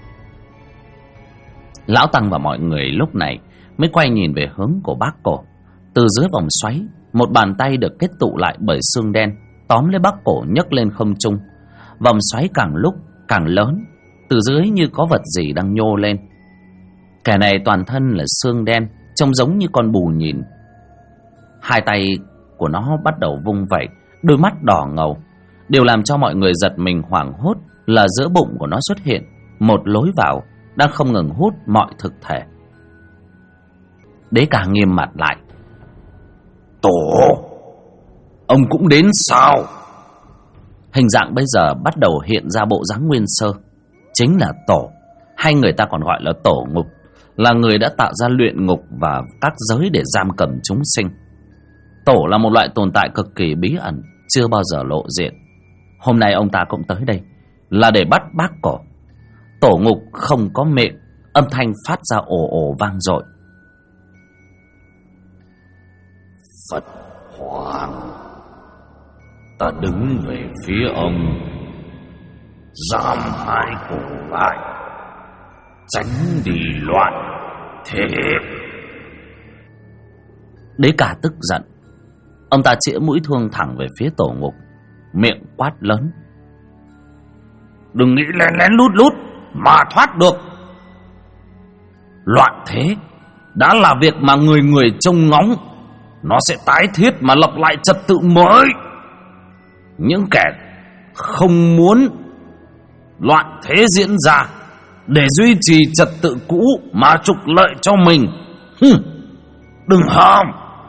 Lão Tăng và mọi người lúc này mới quay nhìn về hướng của Bác Cổ. Từ dưới vòng xoáy, một bàn tay được kết tụ lại bởi xương đen tóm lấy Bác Cổ nhấc lên không trung. Vòng xoáy càng lúc càng lớn, từ dưới như có vật gì đang nhô lên. Kẻ này toàn thân là xương đen, trông giống như con bù nhìn. Hai tay của nó bắt đầu vung vẩy, đôi mắt đỏ ngầu. Điều làm cho mọi người giật mình hoảng hốt là giữa bụng của nó xuất hiện một lối vào đang không ngừng hút mọi thực thể. Đế ca nghiêm mặt lại: tổ, ông cũng đến sao? Hình dạng bây giờ bắt đầu hiện ra bộ dáng nguyên sơ, chính là tổ, hay người ta còn gọi là tổ ngục, là người đã tạo ra luyện ngục và các giới để giam cầm chúng sinh. Tổ là một loại tồn tại cực kỳ bí ẩn, chưa bao giờ lộ diện. Hôm nay ông ta cũng tới đây là để bắt Bác Cổ. Tổ ngục không có miệng, âm thanh phát ra ồ ồ vang dội. Phật Hoàng, ta đứng về phía ông, giam hai cổ lại, tránh đi loạn thế. Đế ca tức giận, ông ta chĩa mũi thương thẳng về phía tổ ngục, miệng quát lớn: đừng nghĩ lén lén lút lút mà thoát được. Loạn thế đã là việc mà người người trông ngóng, nó sẽ tái thiết mà lập lại trật tự mới. Những kẻ không muốn loạn thế diễn ra để duy trì trật tự cũ mà trục lợi cho mình, đừng hòng.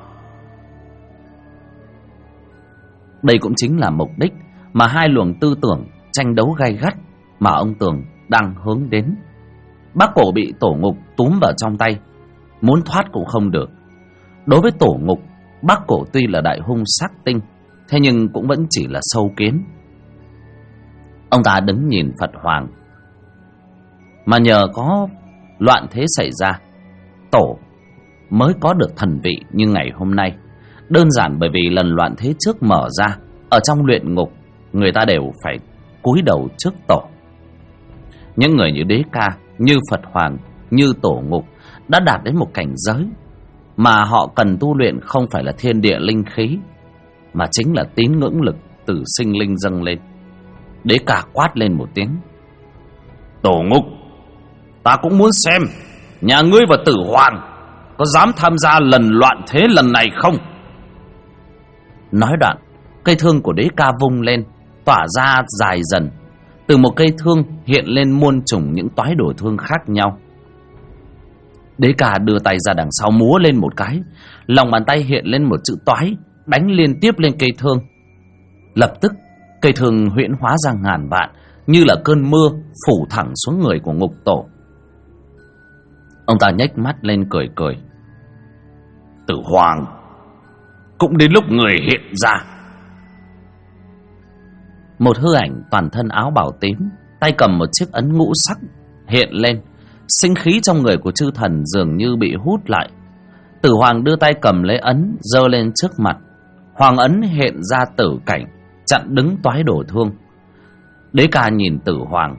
Đây cũng chính là mục đích mà hai luồng tư tưởng tranh đấu gay gắt mà ông Tường đang hướng đến. Bác Cổ bị tổ ngục túm vào trong tay, muốn thoát cũng không được. Đối với tổ ngục, Bác Cổ tuy là đại hung sắc tinh, thế nhưng cũng vẫn chỉ là sâu kiến. Ông ta đứng nhìn Phật Hoàng, mà nhờ có loạn thế xảy ra, tổ mới có được thần vị như ngày hôm nay. Đơn giản bởi vì lần loạn thế trước mở ra, ở trong luyện ngục, người ta đều phải cúi đầu trước tổ. Những người như Đế ca, như Phật Hoàng, như tổ ngục đã đạt đến một cảnh giới mà họ cần tu luyện không phải là thiên địa linh khí, mà chính là tín ngưỡng lực từ sinh linh dâng lên. Đế ca quát lên một tiếng: tổ ngục, ta cũng muốn xem nhà ngươi và Tử Hoàng có dám tham gia lần loạn thế lần này không. Nói đoạn, cây thương của Đế ca vung lên, tỏa ra dài dần. Từ một cây thương hiện lên muôn trùng những toái đồ thương khác nhau. Đế ca đưa tay ra đằng sau múa lên một cái, lòng bàn tay hiện lên một chữ toái, đánh liên tiếp lên cây thương. Lập tức cây thương huyễn hóa ra ngàn vạn, như là cơn mưa phủ thẳng xuống người của ngục tổ. Ông ta nhếch mắt lên cười cười: Tử Hoàng, cũng đến lúc người hiện ra. Một hư ảnh toàn thân áo bào tím, tay cầm một chiếc ấn ngũ sắc hiện lên. Sinh khí trong người của chư thần dường như bị hút lại. Tử Hoàng đưa tay cầm lấy ấn, giơ lên trước mặt. Hoàng ấn hiện ra tử cảnh, chặn đứng toái đổ thương. Đế Ca nhìn Tử Hoàng.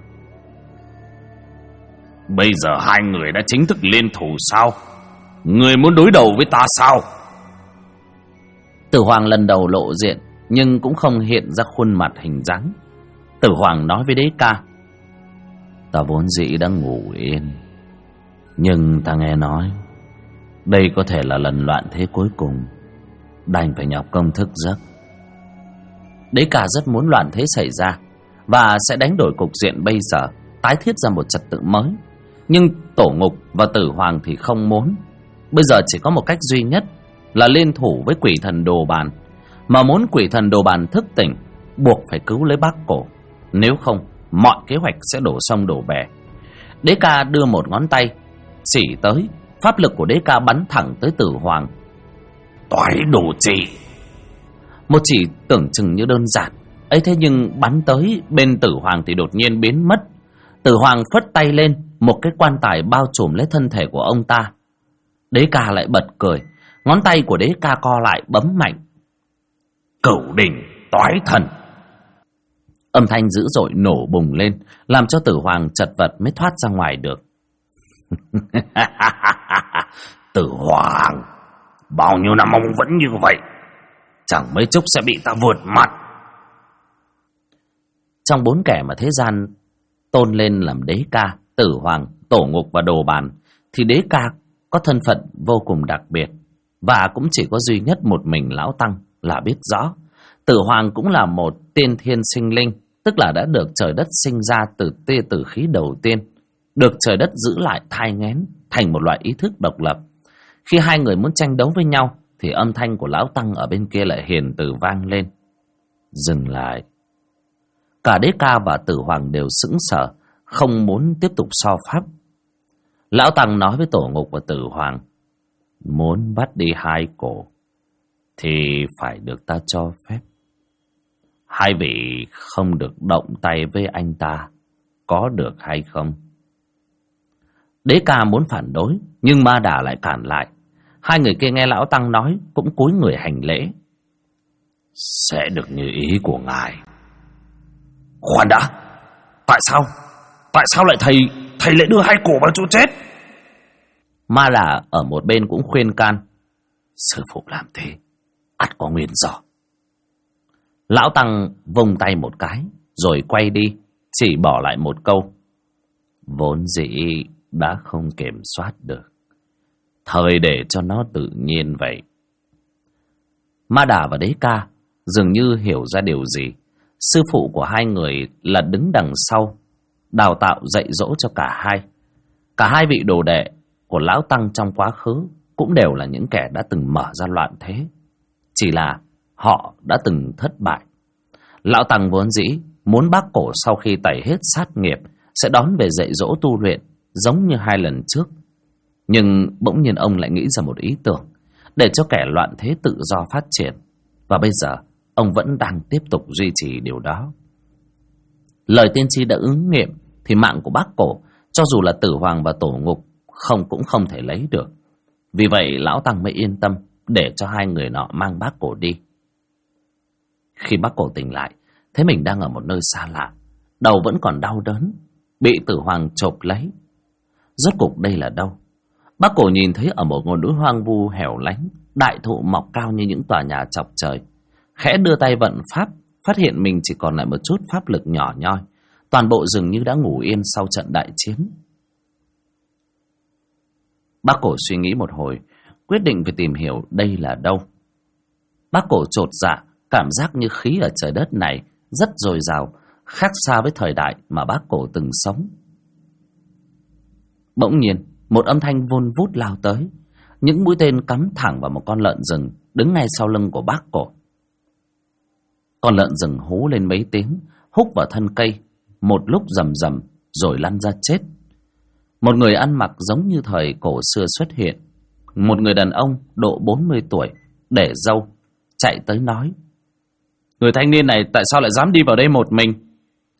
Bây giờ hai người đã chính thức liên thủ sao? Người muốn đối đầu với ta sao? Tử Hoàng lần đầu lộ diện, nhưng cũng không hiện ra khuôn mặt hình dáng. Tử Hoàng nói với Đế Ca. Ta vốn dĩ đang ngủ yên, nhưng ta nghe nói đây có thể là lần loạn thế cuối cùng, đành phải nhọc công thức giấc. Đế Ca rất muốn loạn thế xảy ra và sẽ đánh đổi cục diện bây giờ, tái thiết ra một trật tự mới. Nhưng Tổ Ngục và Tử Hoàng thì không muốn. Bây giờ chỉ có một cách duy nhất là liên thủ với quỷ thần Đồ Bàn. Mà muốn quỷ thần Đồ Bàn thức tỉnh, buộc phải cứu lấy Bác Cổ. Nếu không, mọi kế hoạch sẽ đổ sông đổ bể. Đế Ca đưa một ngón tay chỉ tới. Pháp lực của Đế Ca bắn thẳng tới Tử Hoàng. Toái đồ chỉ. Một chỉ tưởng chừng như đơn giản ấy, thế nhưng bắn tới bên Tử Hoàng thì đột nhiên biến mất. Tử Hoàng phất tay lên, một cái quan tài bao trùm lấy thân thể của ông ta. Đế Ca lại bật cười. Ngón tay của Đế Ca co lại bấm mạnh. Cửu đỉnh toái thần. Âm thanh dữ dội nổ bùng lên, làm cho Tử Hoàng chật vật mới thoát ra ngoài được. Tử Hoàng, bao nhiêu năm ông vẫn như vậy, chẳng mấy chốc sẽ bị ta vượt mặt. Trong bốn kẻ mà thế gian tôn lên làm Đế Ca, Tử Hoàng, Tổ Ngục và Đồ Bàn, thì Đế Ca có thân phận vô cùng đặc biệt, và cũng chỉ có duy nhất một mình Lão Tăng là biết rõ. Tử Hoàng cũng là một tiên thiên sinh linh, tức là đã được trời đất sinh ra từ tia tử khí đầu tiên, được trời đất giữ lại thai nghén thành một loại ý thức độc lập. Khi hai người muốn tranh đấu với nhau thì âm thanh của Lão Tăng ở bên kia lại hiền từ vang lên. Dừng lại. Cả Đế Ca và Tử Hoàng đều sững sờ, không muốn tiếp tục so pháp. Lão Tăng nói với Tổ Ngục và Tử Hoàng. Muốn bắt đi hai cổ thì phải được ta cho phép. Hai vị không được động tay với anh ta, có được hay không? Đế Ca muốn phản đối, nhưng Ma Đà lại cản lại. Hai người kia nghe Lão Tăng nói cũng cúi người hành lễ. Sẽ được như ý của ngài. Khoan đã, tại sao lại thầy lại đưa hai cổ vào chỗ chết? Ma Đà ở một bên cũng khuyên can. Sư phụ làm thế ắt có nguyên do. Lão Tăng vung tay một cái rồi quay đi, chỉ bỏ lại một câu. Vốn dĩ đã không kiểm soát được, thời để cho nó tự nhiên vậy. Ma Đà và Đế Ca dường như hiểu ra điều gì. Sư phụ của hai người là đứng đằng sau, đào tạo dạy dỗ cho cả hai. Cả hai vị đồ đệ của Lão Tăng trong quá khứ cũng đều là những kẻ đã từng mở ra loạn thế, chỉ là họ đã từng thất bại. Lão Tăng vốn dĩ muốn Bác Cổ sau khi tẩy hết sát nghiệp sẽ đón về dạy dỗ tu luyện giống như hai lần trước. Nhưng bỗng nhiên ông lại nghĩ ra một ý tưởng để cho kẻ loạn thế tự do phát triển, và bây giờ ông vẫn đang tiếp tục duy trì điều đó. Lời tiên tri đã ứng nghiệm thì mạng của Bác Cổ, cho dù là Tử Hoàng và Tổ Ngục, cũng không thể lấy được. Vì vậy Lão Tăng mới yên tâm để cho hai người nọ mang Bác Cổ đi. Khi Bác Cổ tỉnh lại, thấy mình đang ở một nơi xa lạ, đầu vẫn còn đau đớn, bị Tử Hoàng chộp lấy. Rốt cuộc đây là đâu? Bác Cổ nhìn thấy ở một ngọn núi hoang vu hẻo lánh, đại thụ mọc cao như những tòa nhà chọc trời. Khẽ đưa tay vận pháp, phát hiện mình chỉ còn lại một chút pháp lực nhỏ nhoi. Toàn bộ dường như đã ngủ yên sau trận đại chiến. Bác Cổ suy nghĩ một hồi, quyết định phải tìm hiểu đây là đâu. Bác Cổ chột dạ, cảm giác như khí ở trời đất này rất dồi dào, khác xa với thời đại mà Bác Cổ từng sống. Bỗng nhiên, một âm thanh vun vút lao tới. Những mũi tên cắm thẳng vào một con lợn rừng đứng ngay sau lưng của Bác Cổ. Con lợn rừng hú lên mấy tiếng, húc vào thân cây, một lúc rầm rầm rồi lăn ra chết. Một người ăn mặc giống như thời cổ xưa xuất hiện. Một người đàn ông độ 40 tuổi, để râu, chạy tới nói. Người thanh niên này tại sao lại dám đi vào đây một mình?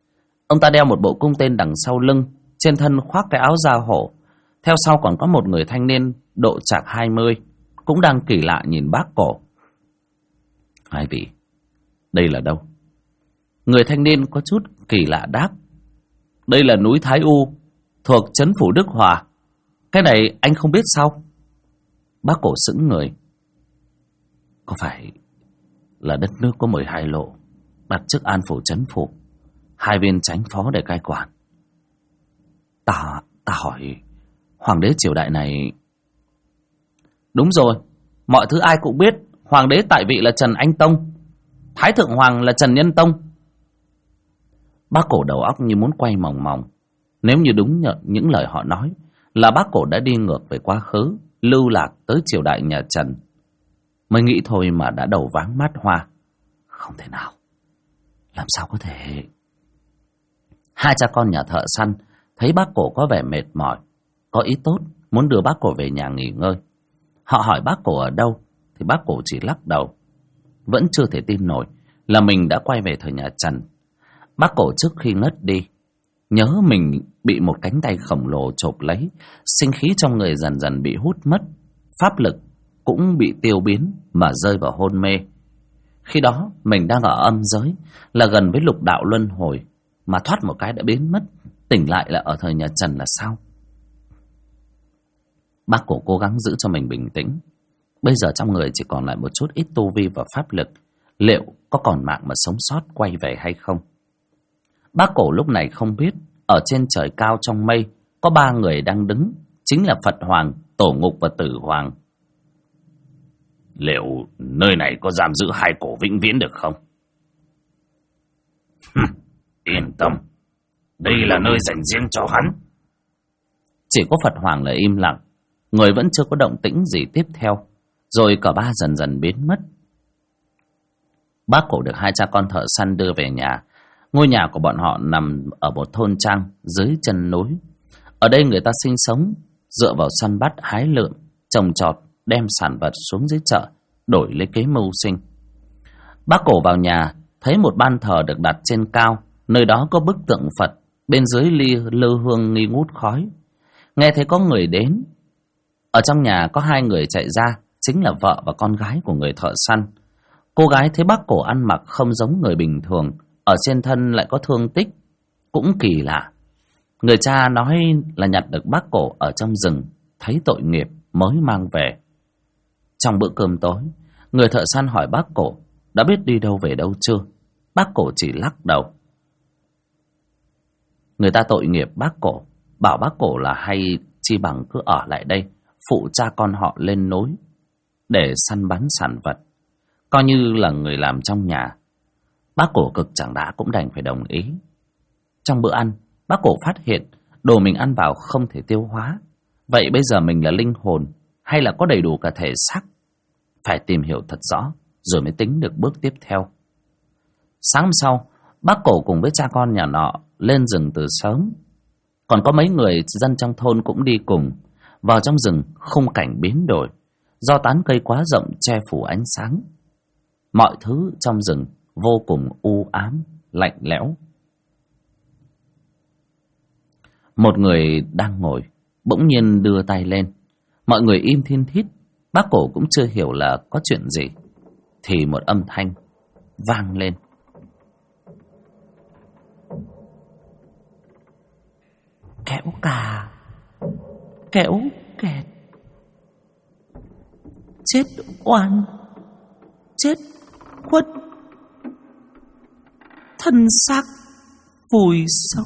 Ông ta đeo một bộ cung tên đằng sau lưng, trên thân khoác cái áo da hổ. Theo sau còn có một người thanh niên độ chạc 20, cũng đang kỳ lạ nhìn bác Cổ. Hai vị, đây là đâu? Người thanh niên có chút kỳ lạ đáp. Đây là núi Thái U, thuộc trấn phủ Đức Hòa. Cái này anh không biết sao? Bác Cổ sững người. Có phải là đất nước có 12 lộ, đặt chức an phủ trấn phủ, 2 viên chánh phó để cai quản? Ta hỏi, hoàng đế triều đại này... Đúng rồi, mọi thứ ai cũng biết. Hoàng đế tại vị là Trần Anh Tông, Thái Thượng Hoàng là Trần Nhân Tông. Bác Cổ đầu óc như muốn quay mòng mòng. Nếu như đúng những lời họ nói, là bác Cổ đã đi ngược về quá khứ, lưu lạc tới triều đại nhà Trần. Mới nghĩ thôi mà đã đầu váng mắt hoa. Không thể nào, làm sao có thể? Hai cha con nhà thợ săn thấy bác Cổ có vẻ mệt mỏi, có ý tốt muốn đưa bác Cổ về nhà nghỉ ngơi. Họ hỏi bác Cổ ở đâu, thì bác Cổ chỉ lắc đầu. Vẫn chưa thể tin nổi là mình đã quay về thời nhà Trần. Bác Cổ trước khi ngất đi nhớ mình bị một cánh tay khổng lồ chộp lấy, sinh khí trong người dần dần bị hút mất, pháp lực cũng bị tiêu biến mà rơi vào hôn mê. Khi đó mình đang ở âm giới, là gần với lục đạo luân hồi, mà thoát một cái đã biến mất, tỉnh lại là ở thời nhà Trần là sao? Bác Cổ cố gắng giữ cho mình bình tĩnh. Bây giờ trong người chỉ còn lại một chút ít tu vi và pháp lực, liệu có còn mạng mà sống sót quay về hay không? Bác Cổ lúc này không biết ở trên trời cao trong mây có 3 người đang đứng, chính là Phật Hoàng, Tổ Ngục và Tử Hoàng. Liệu nơi này có giam giữ 2 cổ vĩnh viễn được không? Yên tâm, đây là nơi dành riêng cho hắn. Chỉ có Phật Hoàng là im lặng, người vẫn chưa có động tĩnh gì tiếp theo. Rồi cả 3 dần dần biến mất. Bác Cổ được hai cha con thợ săn đưa về nhà. Ngôi nhà của bọn họ nằm ở một thôn trang dưới chân núi. Ở đây người ta sinh sống dựa vào săn bắt hái lượm, trồng trọt, đem sản vật xuống dưới chợ đổi lấy kế mưu sinh. Bác Cổ vào nhà thấy một ban thờ được đặt trên cao, nơi đó có bức tượng Phật, bên dưới lư hương nghi ngút khói. Nghe thấy có người đến. Ở trong nhà có 2 người chạy ra, chính là vợ và con gái của người thợ săn. Cô gái thấy bác Cổ ăn mặc không giống người bình thường, ở trên thân lại có thương tích, cũng kỳ lạ. Người cha nói là nhặt được bác Cổ ở trong rừng, thấy tội nghiệp mới mang về. Trong bữa cơm tối, người thợ săn hỏi bác Cổ đã biết đi đâu về đâu chưa. Bác Cổ chỉ lắc đầu. Người ta tội nghiệp bác Cổ, bảo bác Cổ là hay chi bằng cứ ở lại đây, phụ cha con họ lên núi để săn bắn sản vật, coi như là người làm trong nhà. Bác Cổ cực chẳng đã cũng đành phải đồng ý. Trong bữa ăn, bác Cổ phát hiện đồ mình ăn vào không thể tiêu hóa. Vậy bây giờ mình là linh hồn hay là có đầy đủ cả thể xác? Phải tìm hiểu thật rõ rồi mới tính được bước tiếp theo. Sáng hôm sau, bác Cổ cùng với cha con nhà nọ lên rừng từ sớm. Còn có mấy người dân trong thôn cũng đi cùng. Vào trong rừng, khung cảnh biến đổi do tán cây quá rộng che phủ ánh sáng. Mọi thứ trong rừng vô cùng u ám, lạnh lẽo. Một người đang ngồi bỗng nhiên đưa tay lên. Mọi người im thiên thít. Bác Cổ cũng chưa hiểu là có chuyện gì, thì một âm thanh vang lên. Kéo cà, kéo kẹt, chết oan, chết khuất, thân xác vùi sâu,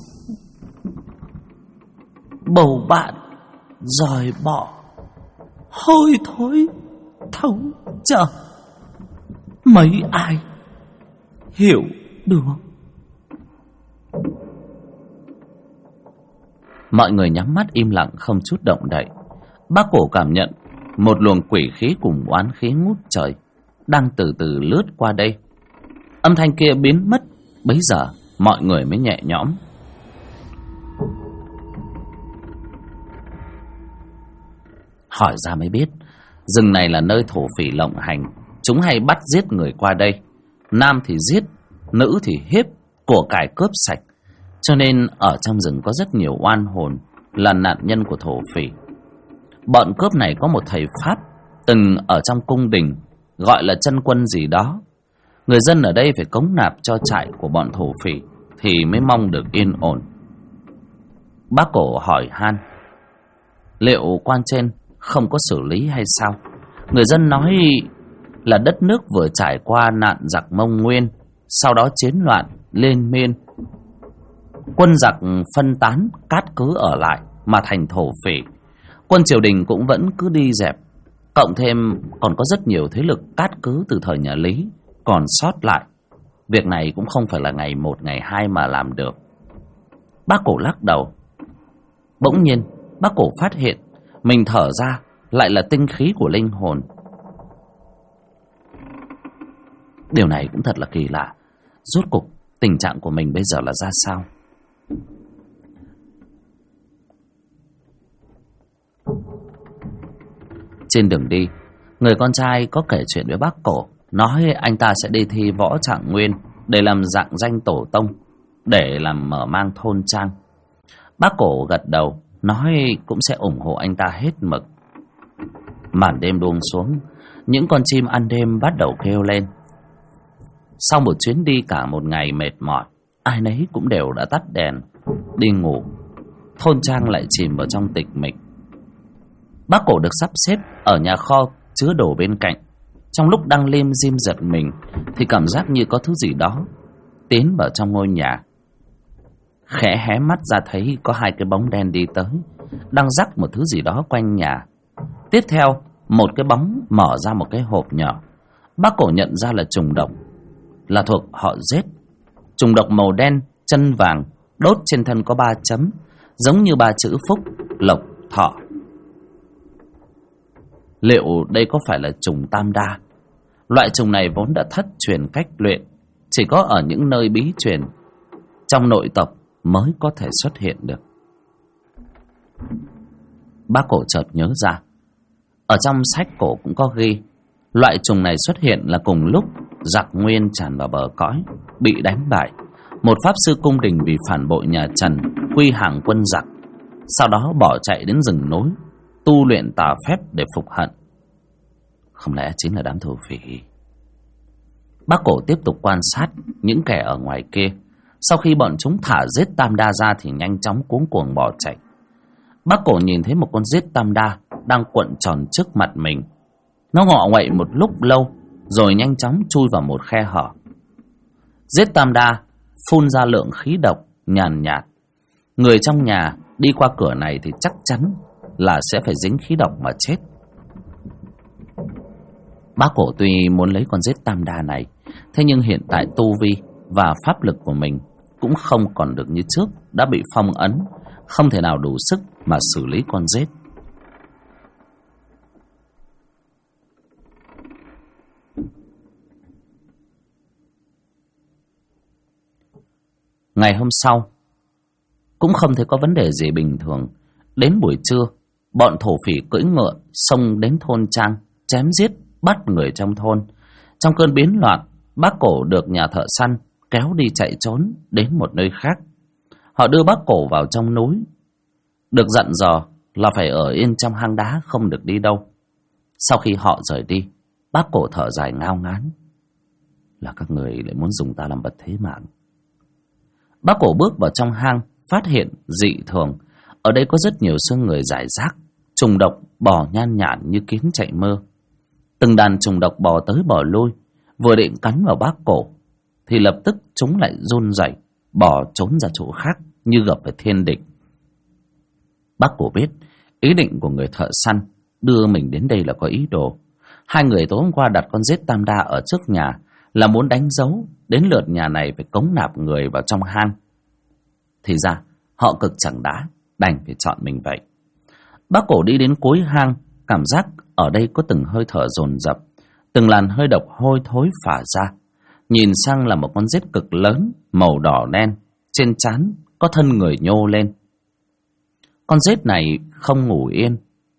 bầu bạn dòi bọ, hôi thối thấu chợ. Mấy ai hiểu được? Mọi người nhắm mắt im lặng không chút động đậy. Bác Cổ cảm nhận một luồng quỷ khí cùng oán khí ngút trời đang từ từ lướt qua đây. Âm thanh kia biến mất, bấy giờ mọi người mới nhẹ nhõm. Hỏi ra mới biết, rừng này là nơi thổ phỉ lộng hành. Chúng hay bắt giết người qua đây. Nam thì giết, nữ thì hiếp, của cải cướp sạch. Cho nên ở trong rừng có rất nhiều oan hồn là nạn nhân của thổ phỉ. Bọn cướp này có một thầy Pháp từng ở trong cung đình, gọi là chân quân gì đó. Người dân ở đây phải cống nạp cho trại của bọn thổ phỉ thì mới mong được yên ổn. Bác Cổ hỏi han: liệu quan trên không có xử lý hay sao? Người dân nói là đất nước vừa trải qua nạn giặc Mông Nguyên, sau đó chiến loạn liên miên, quân giặc phân tán, cát cứ ở lại mà thành thổ phỉ. Quân triều đình cũng vẫn cứ đi dẹp, cộng thêm còn có rất nhiều thế lực cát cứ từ thời nhà Lý còn sót lại. Việc này cũng không phải là ngày một ngày hai mà làm được. Bác Cổ lắc đầu. Bỗng nhiên bác Cổ phát hiện mình thở ra lại là tinh khí của linh hồn. Điều này cũng thật là kỳ lạ. Rốt cuộc tình trạng của mình bây giờ là ra sao? Trên đường đi, người con trai có kể chuyện với bác Cổ, nói anh ta sẽ đi thi võ trạng nguyên để làm rạng danh tổ tông, để làm mở mang thôn trang. Bác Cổ gật đầu, nói cũng sẽ ủng hộ anh ta hết mực. Màn đêm buông xuống, những con chim ăn đêm bắt đầu kêu lên. Sau một chuyến đi cả một ngày mệt mỏi, ai nấy cũng đều đã tắt đèn đi ngủ. Thôn trang lại chìm vào trong tịch mịch. Bác Cổ được sắp xếp ở nhà kho chứa đồ bên cạnh. Trong lúc đang lim dim giật mình thì cảm giác như có thứ gì đó tiến vào trong ngôi nhà. Khẽ hé mắt ra thấy có hai cái bóng đen đi tới, đang rắc một thứ gì đó quanh nhà. Tiếp theo, một cái bóng mở ra một cái hộp nhỏ. Bác Cổ nhận ra là trùng độc, là thuộc họ Giết. Trùng độc màu đen, chân vàng, đốt trên thân có 3 chấm, giống như 3 chữ phúc, lộc, thọ. Liệu đây có phải là trùng tam đa? Loại trùng này vốn đã thất truyền cách luyện, chỉ có ở những nơi bí truyền trong nội tộc mới có thể xuất hiện được. Bác Cổ chợt nhớ ra, ở trong sách cổ cũng có ghi, loại trùng này xuất hiện là cùng lúc giặc Nguyên tràn vào bờ cõi, bị đánh bại. Một pháp sư cung đình vì phản bội nhà Trần, quy hàng quân giặc, sau đó bỏ chạy đến rừng núi, tu luyện tà phép để phục hận. Không lẽ chính là đám thổ phỉ? Bác Cổ tiếp tục quan sát những kẻ ở ngoài kia. Sau khi bọn chúng thả Giết Tam Đa ra thì nhanh chóng cuống cuồng bỏ chạy. Bác Cổ nhìn thấy một con Giết Tam Đa đang cuộn tròn trước mặt mình. Nó ngọ nguậy một lúc lâu rồi nhanh chóng chui vào một khe hở. Giết Tam Đa phun ra lượng khí độc nhàn nhạt. Người trong nhà đi qua cửa này thì chắc chắn là sẽ phải dính khí độc mà chết. Bác Cổ tuy muốn lấy con Giết Tam Đa này, thế nhưng hiện tại tu vi và pháp lực của mình cũng không còn được như trước, đã bị phong ấn, không thể nào đủ sức mà xử lý con Giết. Ngày hôm sau cũng không thấy có vấn đề gì bình thường. Đến buổi trưa, bọn thổ phỉ cưỡi ngựa xông đến thôn trang, chém giết bắt người trong thôn. Trong cơn biến loạn, bác Cổ được nhà thợ săn kéo đi chạy trốn đến một nơi khác. Họ đưa bác Cổ vào trong núi, được dặn dò là phải ở yên trong hang đá, không được đi đâu. Sau khi họ rời đi, bác Cổ thở dài ngao ngán. Là các người lại muốn dùng ta làm vật thế mạng. Bác Cổ bước vào trong hang, phát hiện dị thường. Ở đây có rất nhiều xương người rải rác, trùng độc bò nhan nhản như kiến chạy mưa. Từng đàn trùng độc bò tới bò lui, vừa định cắn vào bác Cổ thì lập tức chúng lại run rẩy, bò trốn ra chỗ khác như gặp phải thiên địch. Bác Cổ biết ý định của người thợ săn đưa mình đến đây là có ý đồ. Hai người tối hôm qua đặt con Giết Tam Đa ở trước nhà là muốn đánh dấu đến lượt nhà này phải cống nạp người vào trong hang. Thì ra họ cực chẳng đã, đành phải chọn mình vậy. Bác Cổ đi đến cuối hang, cảm giác ở đây có từng hơi thở dồn dập, từng làn hơi độc hôi thối phả ra. Nhìn sang là một con Giết cực lớn, màu đỏ đen, trên trán có thân người nhô lên. Con Giết này không ngủ yên.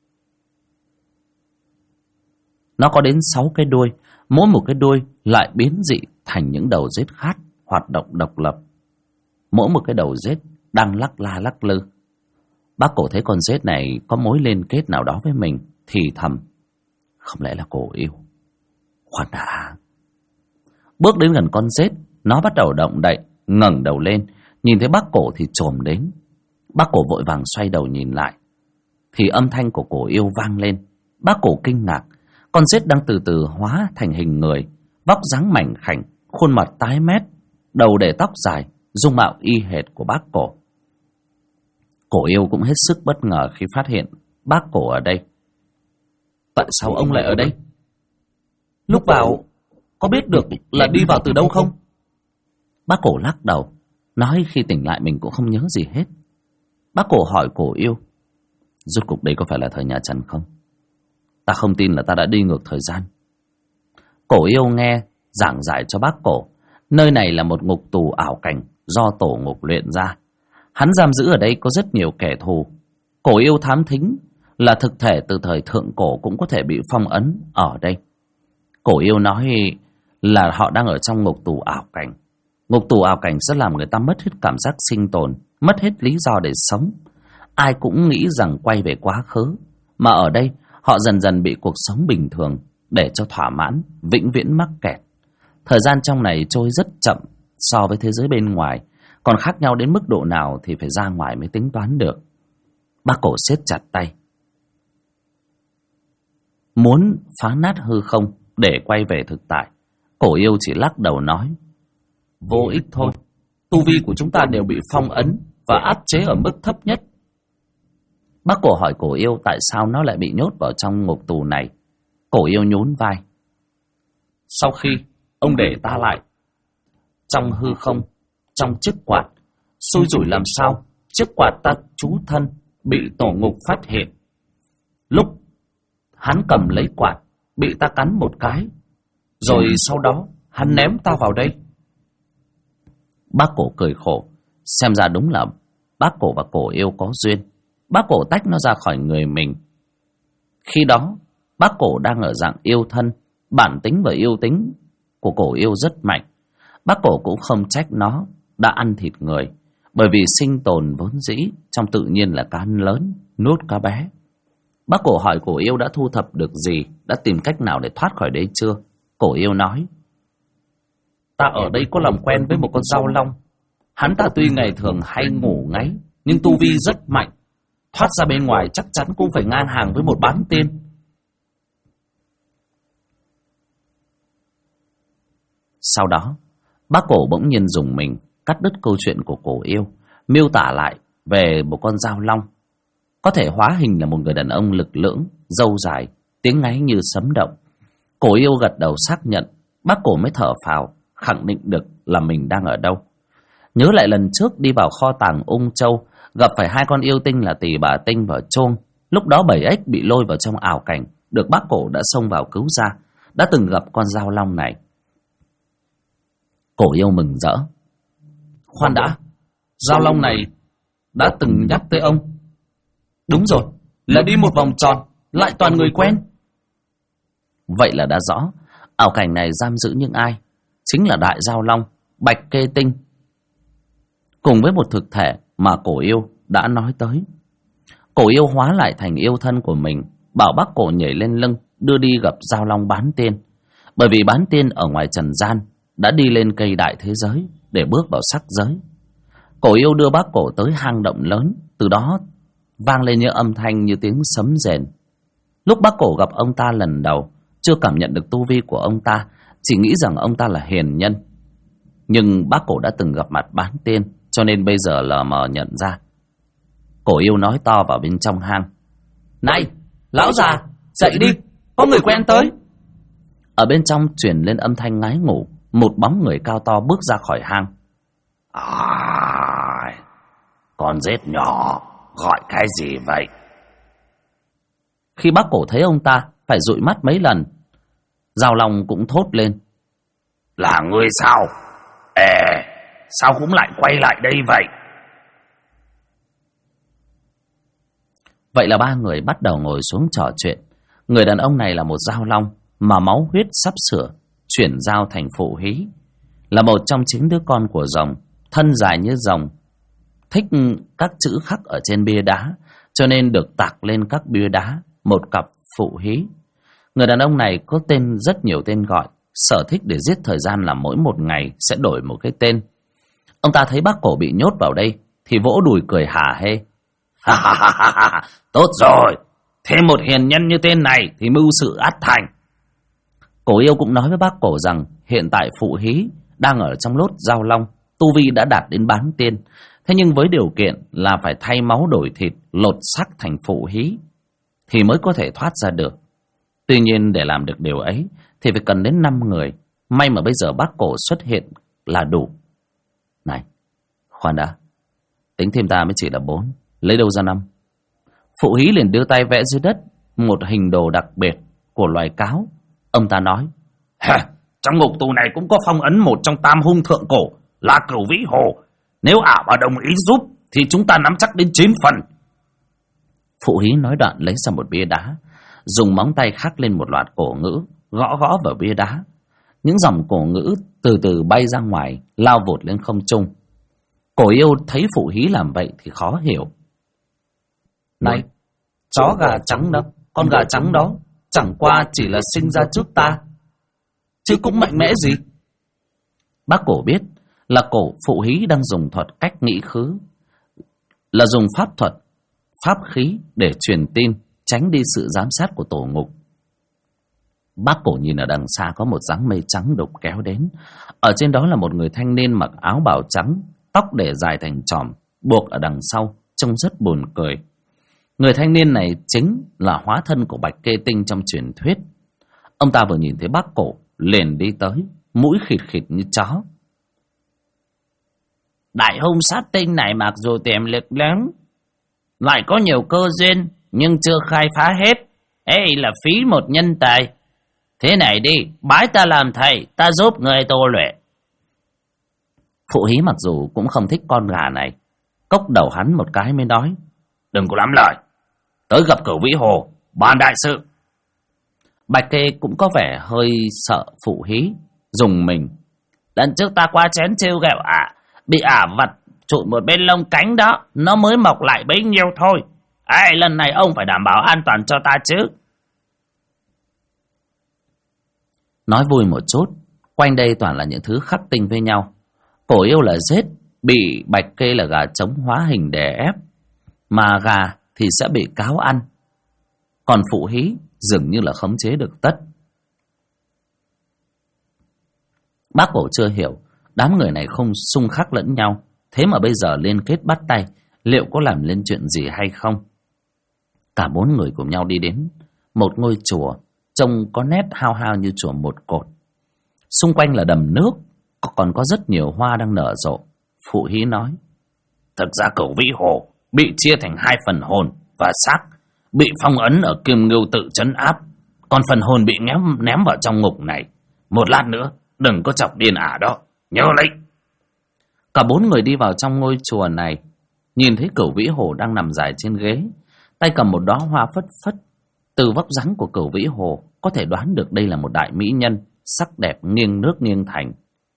Nó có đến 6 cái đuôi, mỗi một cái đuôi lại biến dị thành những đầu Giết khác, hoạt động độc lập. mỗi một cái đầu rết đang lắc la lắc lư. Bác Cổ thấy con rết này có mối liên kết nào đó với mình, thì thầm: không lẽ là Cổ Yêu? Khoan đã. Bước đến gần con rết, nó bắt đầu động đậy, ngẩng đầu lên, nhìn thấy bác Cổ thì chồm đến. Bác Cổ vội vàng xoay đầu nhìn lại, thì âm thanh của Cổ Yêu vang lên. Bác Cổ kinh ngạc, con rết đang từ từ hóa thành hình người, vóc dáng mảnh khảnh, khuôn mặt tái mét, đầu để tóc dài, dung mạo y hệt của bác Cổ. Cổ Yêu cũng hết sức bất ngờ khi phát hiện bác Cổ ở đây. Tại sao ông lại ở đây? Lúc vào có biết được là đi vào từ đâu không? Bác Cổ lắc đầu, nói khi tỉnh lại mình cũng không nhớ gì hết. Bác Cổ hỏi Cổ Yêu: rốt cuộc đây có phải là thời nhà Trần không? Ta không tin là ta đã đi ngược thời gian. Cổ Yêu nghe giảng giải cho bác Cổ, nơi này là một ngục tù ảo cảnh do tổ ngục luyện ra. Hắn giam giữ ở đây có rất nhiều kẻ thù. Cổ Yêu thám thính là thực thể từ thời thượng cổ cũng có thể bị phong ấn ở đây. Cổ Yêu nói là họ đang ở trong ngục tù ảo cảnh. Ngục tù ảo cảnh sẽ làm người ta mất hết cảm giác sinh tồn, mất hết lý do để sống. Ai cũng nghĩ rằng quay về quá khứ, mà ở đây họ dần dần bị cuộc sống bình thường để cho thỏa mãn, vĩnh viễn mắc kẹt. Thời gian trong này trôi rất chậm so với thế giới bên ngoài, còn khác nhau đến mức độ nào thì phải ra ngoài mới tính toán được. Bác Cổ siết chặt tay, muốn phá nát hư không để quay về thực tại. Cổ Yêu chỉ lắc đầu nói: vô ích thôi, tu vi của chúng ta đều bị phong ấn và áp chế ở mức thấp nhất. Bác Cổ hỏi Cổ Yêu tại sao nó lại bị nhốt vào trong ngục tù này. Cổ Yêu nhún vai: sau khi ông để ta lại trong hư không, trong chiếc quạt, xui rủi làm sao chiếc quạt ta trú thân bị tổ ngục phát hiện. Lúc hắn cầm lấy quạt, bị ta cắn một cái, rồi sau đó hắn ném ta vào đây. Bác Cổ cười khổ, xem ra đúng là bác Cổ và Cổ Yêu có duyên. Bác Cổ tách nó ra khỏi người mình. Khi đó bác Cổ đang ở dạng yêu thân, bản tính và yêu tính của Cổ Yêu rất mạnh. Bác Cổ cũng không trách nó đã ăn thịt người, bởi vì sinh tồn vốn dĩ trong tự nhiên là cá lớn nuốt cá bé. Bác Cổ hỏi Cổ Yêu đã thu thập được gì, đã tìm cách nào để thoát khỏi đây chưa. Cổ Yêu nói: ta ở đây có làm quen với một con dao long. Hắn ta tuy ngày thường hay ngủ ngáy, nhưng tu vi rất mạnh, thoát ra bên ngoài chắc chắn cũng phải ngang hàng với một bán tiên. Sau đó bác Cổ bỗng nhiên dùng mình cắt đứt câu chuyện của Cổ Yêu, miêu tả lại về một con dao long có thể hóa hình là một người đàn ông lực lưỡng, râu dài, tiếng ngáy như sấm động. Cổ Yêu gật đầu xác nhận. Bác Cổ mới thở phào, khẳng định được là mình đang ở đâu. Nhớ lại lần trước đi vào kho tàng Ung Châu, gặp phải hai con yêu tinh là Tỳ Bà Tinh và Chôn. Lúc đó 7 ếch bị lôi vào trong ảo cảnh, được bác Cổ đã xông vào cứu ra, đã từng gặp con dao long này. Cổ Yêu mừng rỡ: khoan đã, dao long này đã từng nhắc tới ông. Đúng rồi, là đi một vòng tròn lại toàn người quen. Vậy là đã rõ ảo cảnh này giam giữ những ai? Chính là Đại Dao Long, Bạch Kê Tinh, cùng với một thực thể mà Cổ Yêu đã nói tới. Cổ Yêu hóa lại thành yêu thân của mình, bảo bác Cổ nhảy lên lưng đưa đi gặp Dao Long bán tiên. Bởi vì bán tiên ở ngoài trần gian đã đi lên cây đại thế giới để bước vào sắc giới. Cổ Yêu đưa bác Cổ tới hang động lớn, từ đó vang lên những âm thanh như tiếng sấm rền. Lúc bác Cổ gặp ông ta lần đầu, chưa cảm nhận được tu vi của ông ta, chỉ nghĩ rằng ông ta là hiền nhân. Nhưng bác Cổ đã từng gặp mặt bán tiên, cho nên bây giờ lờ mờ nhận ra. Cổ Yêu nói to vào bên trong hang: này, lão già, dậy đi, có người quen tới. Ở bên trong truyền lên âm thanh ngái ngủ, một bóng người cao to bước ra khỏi hang. Con rết nhỏ, gọi cái gì vậy? Khi bác Cổ thấy ông ta, phải dụi mắt mấy lần. Dao Long cũng thốt lên: là ngươi sao? Sao cũng lại quay lại đây vậy? Vậy là ba người bắt đầu ngồi xuống trò chuyện. Người đàn ông này là một Dao Long mà máu huyết sắp sửa chuyển giao thành phụ hí, là một trong 9 đứa con của rồng. thân dài như rồng, thích các chữ khắc ở trên bia đá, cho nên được tạc lên các bia đá một cặp phụ hí. Người đàn ông này có tên rất nhiều tên gọi, sở thích để giết thời gian là mỗi một ngày sẽ đổi một cái tên. Ông ta thấy bác cổ bị nhốt vào đây thì vỗ đùi cười hả hê. Tốt rồi, thêm một hiền nhân như tên này thì mưu sự ắt thành. Cổ yêu cũng nói với bác cổ rằng hiện tại phụ hí đang ở trong lốt Giao Long, tu vi đã đạt đến bán tiên. Thế nhưng với điều kiện là phải thay máu đổi thịt, lột xác thành phụ hí thì mới có thể thoát ra được. Tuy nhiên để làm được điều ấy thì phải cần đến 5 người. May mà bây giờ bác cổ xuất hiện là đủ. Này, khoan đã, tính thêm ta mới chỉ là 4, lấy đâu ra 5? Phụ hí liền đưa tay vẽ dưới đất một hình đồ đặc biệt của loài cáo. Ông ta nói: trong ngục tù này cũng có phong ấn một trong tam hung thượng cổ là Cửu Vĩ Hồ. Nếu ả mà đồng ý giúp thì chúng ta nắm chắc đến 9 phần. Phụ hí nói đoạn lấy ra một bia đá, dùng móng tay khắc lên một loạt cổ ngữ, gõ gõ vào bia đá. Những dòng cổ ngữ từ từ bay ra ngoài, lao vụt lên không trung. Cổ yêu thấy phụ hí làm vậy thì khó hiểu. Này, chó gà trắng đó, con gà trắng đó chẳng qua chỉ là sinh ra trước ta, chứ cũng mạnh mẽ gì. Bác cổ biết là cổ phụ hí đang dùng thuật cách nghĩ khứ, là dùng pháp thuật, pháp khí để truyền tin, tránh đi sự giám sát của tổ ngục. Bác cổ nhìn ở đằng xa có một dáng mây trắng đục kéo đến. Ở trên đó là một người thanh niên mặc áo bào trắng, tóc để dài thành chòm, buộc ở đằng sau, trông rất buồn cười. Người thanh niên này chính là hóa thân của Bạch Kê Tinh trong truyền thuyết. Ông ta vừa nhìn thấy bác cổ liền đi tới, mũi khịt khịt như chó. Đại hung sát tinh này mặc dù tiềm lực lớn, lại có nhiều cơ duyên, nhưng chưa khai phá hết. Ê là phí một nhân tài. Thế này đi, bái ta làm thầy, ta giúp người tu luyện. Phụ hí mặc dù cũng không thích con gà này, cốc đầu hắn một cái mới nói: đừng có lắm lời, tới gặp Cửu Vĩ Hồ bàn đại sự. Bạch Kê cũng có vẻ hơi sợ phụ hí, dùng mình. Lần trước ta qua chén trêu ghẹo ả, bị ả vặt trụi một bên lông cánh đó, nó mới mọc lại bấy nhiêu thôi. Ê, lần này ông phải đảm bảo an toàn cho ta chứ. Nói vui một chút, quanh đây toàn là những thứ khắc tinh với nhau. Cổ yêu là giết, bị Bạch Kê là gà trống hóa hình đè ép, mà gà thì sẽ bị cáo ăn. Còn phụ hí dường như là khống chế được tất. Bác cổ chưa hiểu đám người này không xung khắc lẫn nhau, thế mà bây giờ liên kết bắt tay, liệu có làm lên chuyện gì hay không? Cả 4 người cùng nhau đi đến một ngôi chùa trông có nét hao hao như chùa một cột. Xung quanh là đầm nước, còn có rất nhiều hoa đang nở rộ. Phụ hí nói: thực ra Cửu Vĩ Hồ bị chia thành 2 phần hồn và xác, bị phong ấn ở Kim Ngưu tự trấn áp, còn phần hồn bị ném vào trong ngục này. Một lát nữa đừng có chọc điên ả đó, nhớ lấy. Cả 4 người đi vào trong ngôi chùa này, nhìn thấy Cửu Vĩ Hồ đang nằm dài trên ghế, tay cầm một đóa hoa phất phất. Từ vóc dáng của Cửu Vĩ Hồ có thể đoán được đây là một đại mỹ nhân, sắc đẹp nghiêng nước nghiêng thành.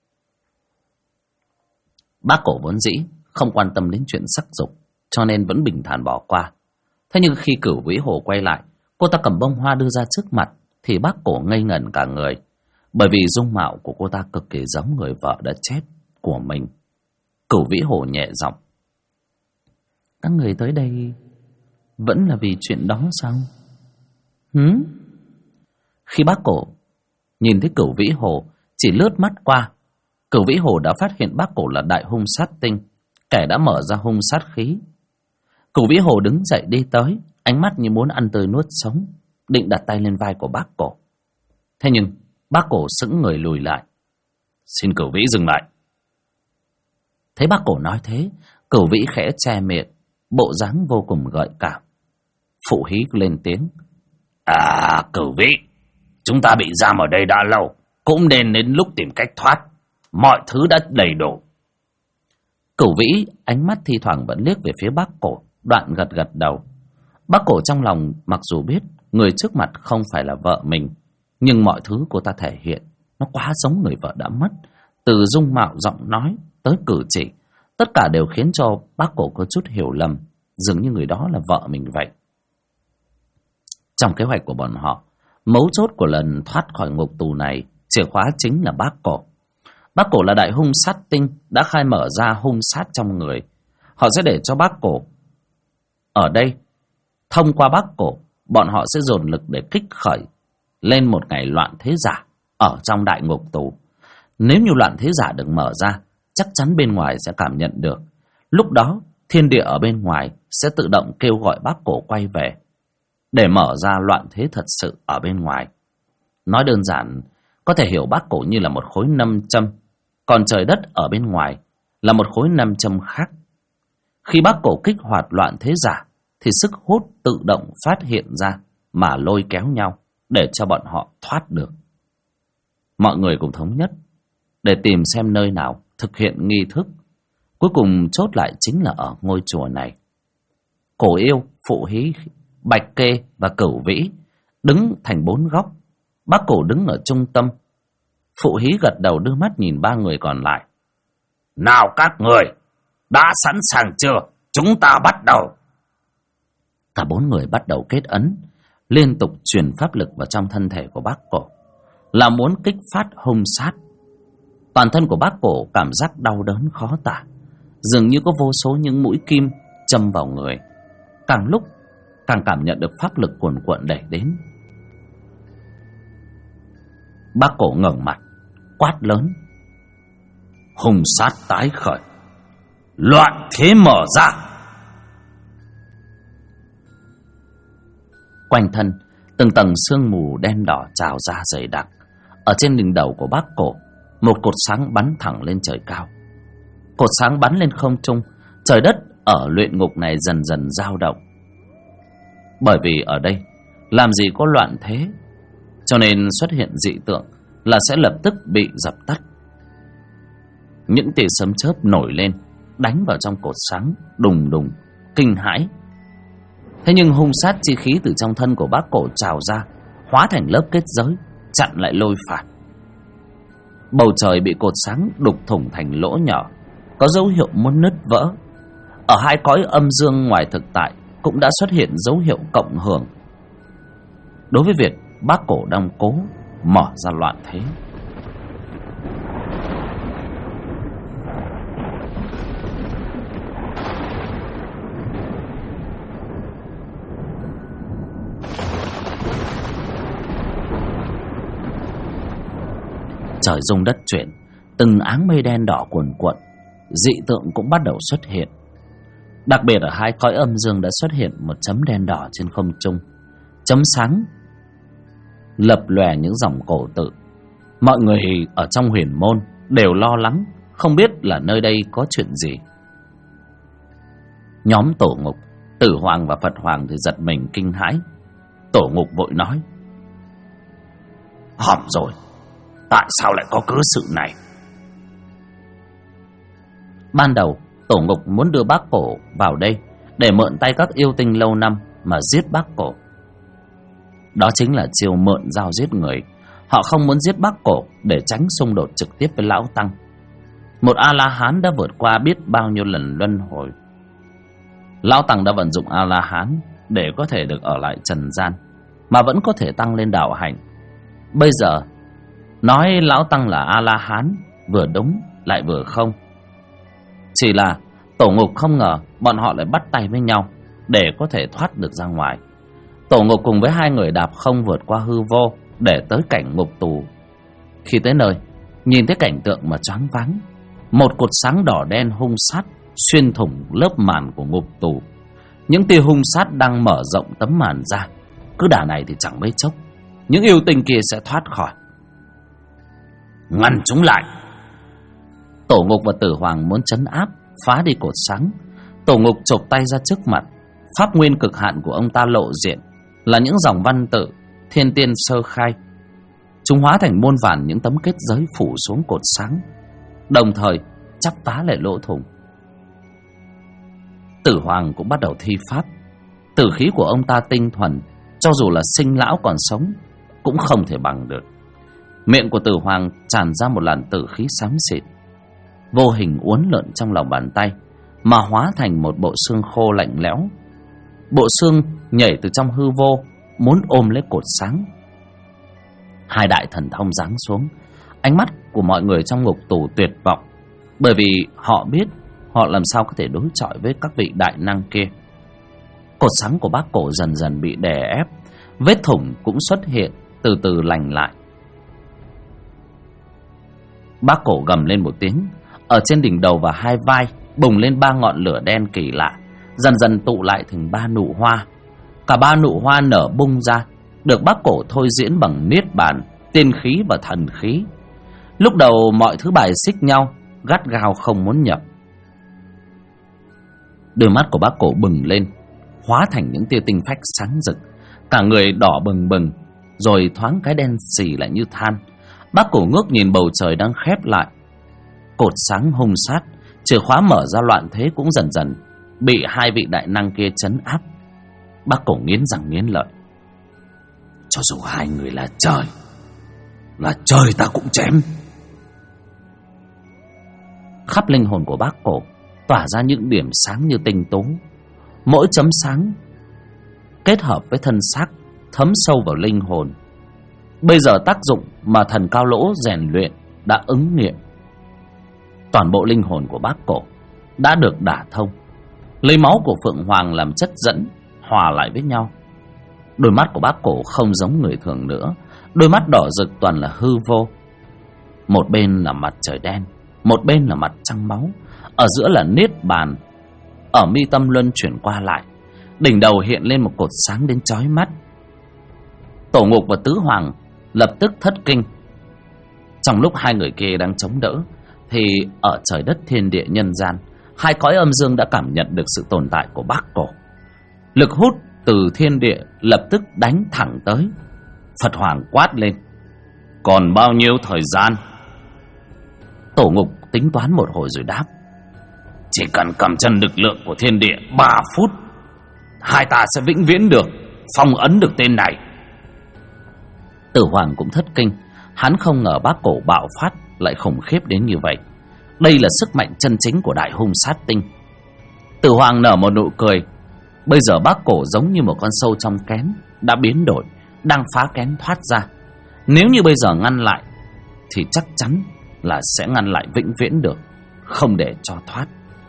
Bác cổ vốn dĩ không quan tâm đến chuyện sắc dục, cho nên vẫn bình thản bỏ qua. Thế nhưng khi Cửu Vĩ Hồ quay lại, cô ta cầm bông hoa đưa ra trước mặt, thì bác cổ ngây ngẩn cả người, bởi vì dung mạo của cô ta cực kỳ giống người vợ đã chết của mình. Cửu Vĩ Hồ nhẹ giọng: các người tới đây vẫn là vì chuyện đó sao? Khi bác cổ nhìn thấy Cửu Vĩ Hồ, chỉ lướt mắt qua, Cửu Vĩ Hồ đã phát hiện bác cổ là đại hung sát tinh, kẻ đã mở ra hung sát khí. Cửu Vĩ Hồ đứng dậy đi tới, ánh mắt như muốn ăn tươi nuốt sống, định đặt tay lên vai của bác cổ. Thế nhưng bác cổ sững người lùi lại: xin Cửu Vĩ dừng lại. Thấy bác cổ nói thế, Cửu Vĩ khẽ che miệng, bộ dáng vô cùng gợi cảm. Phụ hí lên tiếng: Cửu Vĩ, chúng ta bị giam ở đây đã lâu, cũng nên đến lúc tìm cách thoát. Mọi thứ đã đầy đủ. Cửu Vĩ ánh mắt thi thoảng vẫn liếc về phía bác cổ, đoạn gật gật đầu. Bác cổ trong lòng mặc dù biết người trước mặt không phải là vợ mình, nhưng mọi thứ cô ta thể hiện nó quá giống người vợ đã mất. Từ dung mạo, giọng nói tới cử chỉ, Tất cả đều khiến cho bác cổ có chút hiểu lầm, dường như người đó là vợ mình vậy. Trong kế hoạch của bọn họ, mấu chốt của lần thoát khỏi ngục tù này, chìa khóa chính là bác cổ. Bác cổ là đại hung sát tinh, đã khai mở ra hung sát trong người. Họ sẽ để cho bác cổ ở đây. Thông qua bác cổ, bọn họ sẽ dồn lực để kích khởi lên một ngày loạn thế giả ở trong đại ngục tù. Nếu như loạn thế giả được mở ra, chắc chắn bên ngoài sẽ cảm nhận được. Lúc đó, thiên địa ở bên ngoài sẽ tự động kêu gọi bác cổ quay về, để mở ra loạn thế thật sự ở bên ngoài. Nói đơn giản, có thể hiểu bác cổ như là một khối nam châm, còn trời đất ở bên ngoài là một khối nam châm khác. Khi bác cổ kích hoạt loạn thế giả, thì sức hút tự động phát hiện ra mà lôi kéo nhau để cho bọn họ thoát được. Mọi người cùng thống nhất để tìm xem nơi nào thực hiện nghi thức. Cuối cùng chốt lại chính là ở ngôi chùa này. Cổ Yêu, Phụ Hí, Bạch Kê và Cửu Vĩ đứng thành 4 góc. Bác cổ đứng ở trung tâm. Phụ Hí gật đầu đưa mắt nhìn 3 người còn lại. Nào các người, đã sẵn sàng chưa? Chúng ta bắt đầu. Cả 4 người bắt đầu kết ấn, liên tục truyền pháp lực vào trong thân thể của bác cổ, là muốn kích phát hung sát. Toàn thân của bác cổ cảm giác đau đớn khó tả, dường như có vô số những mũi kim châm vào người. Càng lúc càng cảm nhận được pháp lực cuồn cuộn đẩy đến. Bác cổ ngẩng mặt quát lớn. Hung sát tái khởi, loạn thế mở ra. Quanh thân từng tầng sương mù đen đỏ trào ra dày đặc. Ở trên đỉnh đầu của bác cổ, một cột sáng bắn thẳng lên trời cao. Cột sáng bắn lên không trung, trời đất ở luyện ngục này dần dần dao động. Bởi vì ở đây làm gì có loạn thế, cho nên xuất hiện dị tượng là sẽ lập tức bị dập tắt. Những tia sấm chớp nổi lên, đánh vào trong cột sáng, đùng đùng, kinh hãi. Thế nhưng hung sát chi khí từ trong thân của bác cổ trào ra, hóa thành lớp kết giới, chặn lại lôi phạt. Bầu trời bị cột sáng đục thủng thành lỗ nhỏ, có dấu hiệu muốn nứt vỡ. Ở hai cõi âm dương ngoài thực tại cũng đã xuất hiện dấu hiệu cộng hưởng đối với việc bác cổ đang cố mở ra loạn thế. Trời rung đất chuyển, từng áng mây đen đỏ cuồn cuộn, dị tượng cũng bắt đầu xuất hiện. Đặc biệt ở hai cõi âm dương đã xuất hiện một chấm đen đỏ trên không trung, chấm sáng lập lòe những dòng cổ tự. Mọi người ở trong huyền môn đều lo lắng, không biết là nơi đây có chuyện gì. Nhóm Tổ Ngục, Tử Hoàng và Phật Hoàng thì giật mình kinh hãi. Tổ Ngục vội nói: hỏng rồi, tại sao lại có cớ sự này? Ban đầu Tổ Ngục muốn đưa bác cổ vào đây để mượn tay các yêu tinh lâu năm mà giết bác cổ. Đó chính là chiêu mượn dao giết người. Họ không muốn giết bác cổ để tránh xung đột trực tiếp với Lão Tăng, một A-la-hán đã vượt qua biết bao nhiêu lần luân hồi. Lão Tăng đã vận dụng A-la-hán để có thể được ở lại trần gian, mà vẫn có thể tăng lên đạo hạnh. Bây giờ nói Lão Tăng là A-la-hán vừa đúng lại vừa không. Chỉ là Tổ Ngục không ngờ bọn họ lại bắt tay với nhau để có thể thoát được ra ngoài. Tổ Ngục cùng với hai người đạp không vượt qua hư vô để tới cảnh ngục tù. Khi tới nơi, nhìn thấy cảnh tượng mà choáng váng. Một cột sáng đỏ đen hung sát xuyên thủng lớp màn của ngục tù. Những tia hung sát đang mở rộng tấm màn ra. Cứ đà này thì chẳng mấy chốc những yêu tinh kia sẽ thoát khỏi. Ngăn chúng lại. Tổ Ngục và Tử Hoàng muốn trấn áp, phá đi cột sáng. Tổ Ngục chộp tay ra trước mặt. Pháp nguyên cực hạn của ông ta lộ diện là những dòng văn tự Thiên Tiên Sơ Khai. Chúng hóa thành muôn vàn những tấm kết giới phủ xuống cột sáng, đồng thời chắp vá lại lỗ thủng. Tử Hoàng cũng bắt đầu thi pháp. Tử khí của ông ta tinh thuần, cho dù là sinh lão còn sống cũng không thể bằng được. Miệng của Tử Hoàng tràn ra một làn tử khí xám xịt. vô hình uốn lượn trong lòng bàn tay, mà hóa thành một bộ xương khô lạnh lẽo. Bộ xương nhảy từ trong hư vô, muốn ôm lấy cột sáng. Hai đại thần thông giáng xuống. Ánh mắt của mọi người trong ngục tù tuyệt vọng, bởi vì họ biết họ làm sao có thể đối chọi với các vị đại năng kia. Cột sáng của bác cổ dần dần bị đè ép, vết thủng cũng xuất hiện, từ từ lành lại. Bác cổ gầm lên một tiếng. Ở trên đỉnh đầu và hai vai bùng lên 3 ngọn lửa đen kỳ lạ, dần dần tụ lại thành 3 nụ hoa. Cả 3 nụ hoa nở bung ra, được bác cổ thôi diễn bằng niết bàn, tiên khí và thần khí. Lúc đầu mọi thứ bài xích nhau, gắt gao không muốn nhập. Đôi mắt của bác cổ bừng lên, hóa thành những tia tinh phách sáng rực, cả người đỏ bừng bừng, rồi thoáng cái đen xì lại như than. Bác cổ ngước nhìn bầu trời đang khép lại. Cột sáng hung sát, chìa khóa mở ra loạn thế cũng dần dần bị hai vị đại năng kia trấn áp. Bác cổ nghiến răng nghiến lợi. Cho dù hai người là trời ta cũng chém. Khắp linh hồn của bác cổ tỏa ra những điểm sáng như tinh tú. Mỗi chấm sáng kết hợp với thân xác thấm sâu vào linh hồn. Bây giờ tác dụng mà thần Cao Lỗ rèn luyện đã ứng nghiệm. Toàn bộ linh hồn của bác cổ đã được đả thông, lấy máu của Phượng Hoàng làm chất dẫn, hòa lại với nhau. Đôi mắt của bác cổ không giống người thường nữa. Đôi mắt đỏ rực toàn là hư vô. Một bên là mặt trời đen, một bên là mặt trăng máu, ở giữa là niết bàn. Ở mi tâm luân chuyển qua lại, đỉnh đầu hiện lên một cột sáng đến chói mắt. Tổ Ngục và Tứ Hoàng lập tức thất kinh. Trong lúc hai người kia đang chống đỡ, thì ở trời đất thiên địa nhân gian, hai cõi âm dương đã cảm nhận được sự tồn tại của bác cổ. Lực hút từ thiên địa lập tức đánh thẳng tới. Phật Hoàng quát lên: còn bao nhiêu thời gian? Tổ Ngục tính toán một hồi rồi đáp: chỉ cần cầm chân lực lượng của thiên địa 3 phút, hai ta sẽ vĩnh viễn được phong ấn được tên này. Tử Hoàng cũng thất kinh. Hắn không ngờ bác cổ bạo phát lại khủng khiếp đến như vậy. Đây là sức mạnh chân chính của đại hung sát tinh. Tử Hoàng nở một nụ cười. Bây giờ bác cổ giống như một con sâu trong kén, đã biến đổi, đang phá kén thoát ra. Nếu như bây giờ ngăn lại thì chắc chắn là sẽ ngăn lại vĩnh viễn được, không để cho thoát.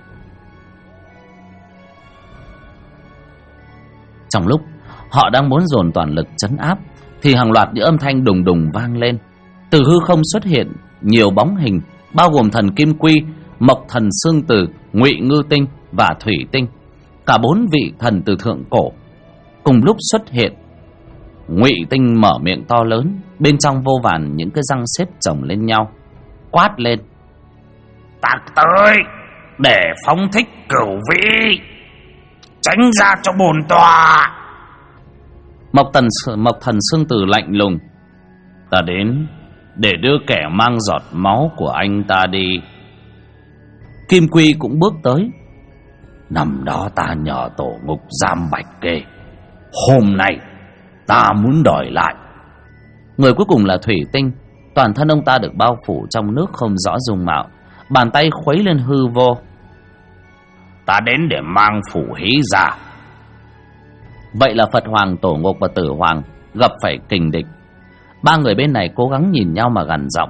Trong lúc họ đang muốn dồn toàn lực trấn áp, thì hàng loạt những âm thanh đùng đùng vang lên. Từ hư không xuất hiện nhiều bóng hình, bao gồm thần Kim Quy, Mộc Thần Xương Tử, Ngụy Ngư Tinh và Thủy Tinh. Cả 4 vị thần từ thượng cổ cùng lúc xuất hiện. Ngụy Tinh mở miệng to lớn, bên trong vô vàn những cái răng xếp chồng lên nhau, quát lên: ta tới để phóng thích cửu vĩ, tránh ra cho bổn tọa. Mộc Thần Xương Tử lạnh lùng: ta đến để đưa kẻ mang giọt máu của anh ta đi. Kim Quy cũng bước tới: năm đó ta nhờ Tổ Ngục giam Bạch Kê, hôm nay ta muốn đòi lại. Người cuối cùng là Thủy Tinh. Toàn thân ông ta được bao phủ trong nước không rõ dung mạo, bàn tay khuấy lên hư vô: ta đến để mang phủ hí ra. Vậy là Phật Hoàng, Tổ Ngục và Tử Hoàng gặp phải kình địch. 3 người bên này cố gắng nhìn nhau mà gằn giọng.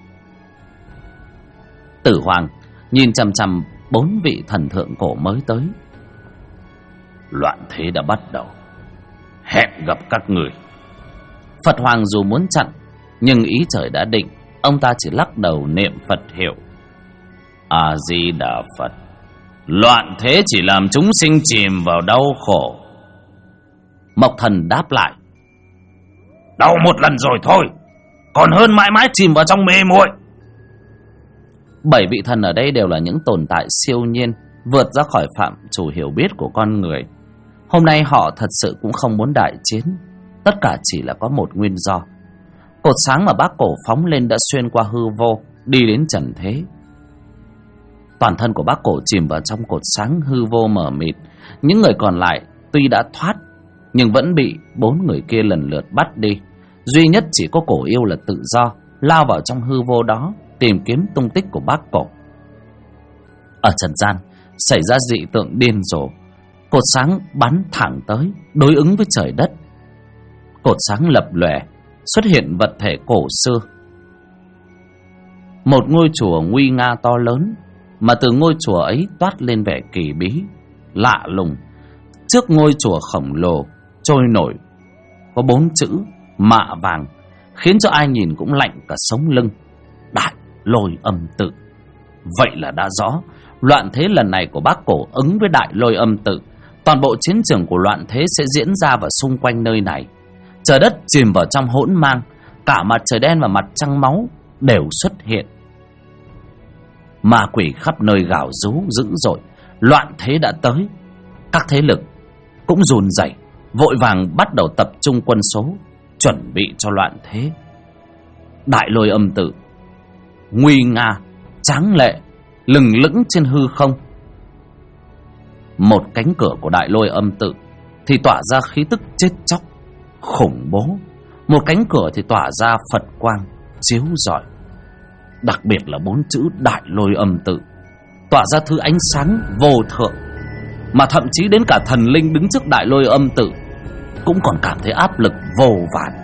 Tử Hoàng nhìn chằm chằm 4 vị thần thượng cổ mới tới: loạn thế đã bắt đầu, hẹn gặp các người. Phật Hoàng dù muốn chặn, nhưng ý trời đã định, ông ta chỉ lắc đầu niệm Phật hiệu: A Di Đà Phật. Loạn thế chỉ làm chúng sinh chìm vào đau khổ. Mộc Thần đáp lại: đau một lần rồi thôi, còn hơn mãi mãi chìm vào trong mê muội. 7 vị thần ở đây đều là những tồn tại siêu nhiên, vượt ra khỏi phạm chủ hiểu biết của con người. Hôm nay họ thật sự cũng không muốn đại chiến. Tất cả chỉ là có một nguyên do. Cột sáng mà bác cổ phóng lên đã xuyên qua hư vô, đi đến trần thế. Toàn thân của bác cổ chìm vào trong cột sáng hư vô mờ mịt. Những người còn lại tuy đã thoát, nhưng vẫn bị 4 người kia lần lượt bắt đi. Duy nhất chỉ có Cổ Yêu là tự do, lao vào trong hư vô đó, tìm kiếm tung tích của bác cổ. Ở trần gian xảy ra dị tượng điên rồ. Cột sáng bắn thẳng tới, đối ứng với trời đất. Cột sáng lập lòe, xuất hiện vật thể cổ xưa. Một ngôi chùa nguy nga to lớn, mà từ ngôi chùa ấy toát lên vẻ kỳ bí, lạ lùng. Trước ngôi chùa khổng lồ trôi nổi có 4 chữ mạ vàng, khiến cho ai nhìn cũng lạnh cả sống lưng: Đại Lôi Âm Tự. Vậy là đã rõ, loạn thế lần này của Bác Cổ ứng với Đại Lôi Âm Tự. Toàn bộ chiến trường của loạn thế sẽ diễn ra vào xung quanh nơi này. Trời đất chìm vào trong hỗn mang, cả mặt trời đen và mặt trăng máu đều xuất hiện. Ma quỷ khắp nơi gào rú dữ dội. Loạn thế đã tới. Các thế lực cũng run rẩy, vội vàng bắt đầu tập trung quân số, chuẩn bị cho loạn thế. Đại Lôi Âm Tự nguy nga, tráng lệ, lừng lững trên hư không. Một cánh cửa của Đại Lôi Âm Tự thì tỏa ra khí tức chết chóc khủng bố, một cánh cửa thì tỏa ra Phật quang chiếu rọi. Đặc biệt là 4 chữ Đại Lôi Âm Tự tỏa ra thứ ánh sáng vô thượng, mà thậm chí đến cả thần linh đứng trước Đại Lôi Âm Tự cũng còn cảm thấy áp lực vô vàn.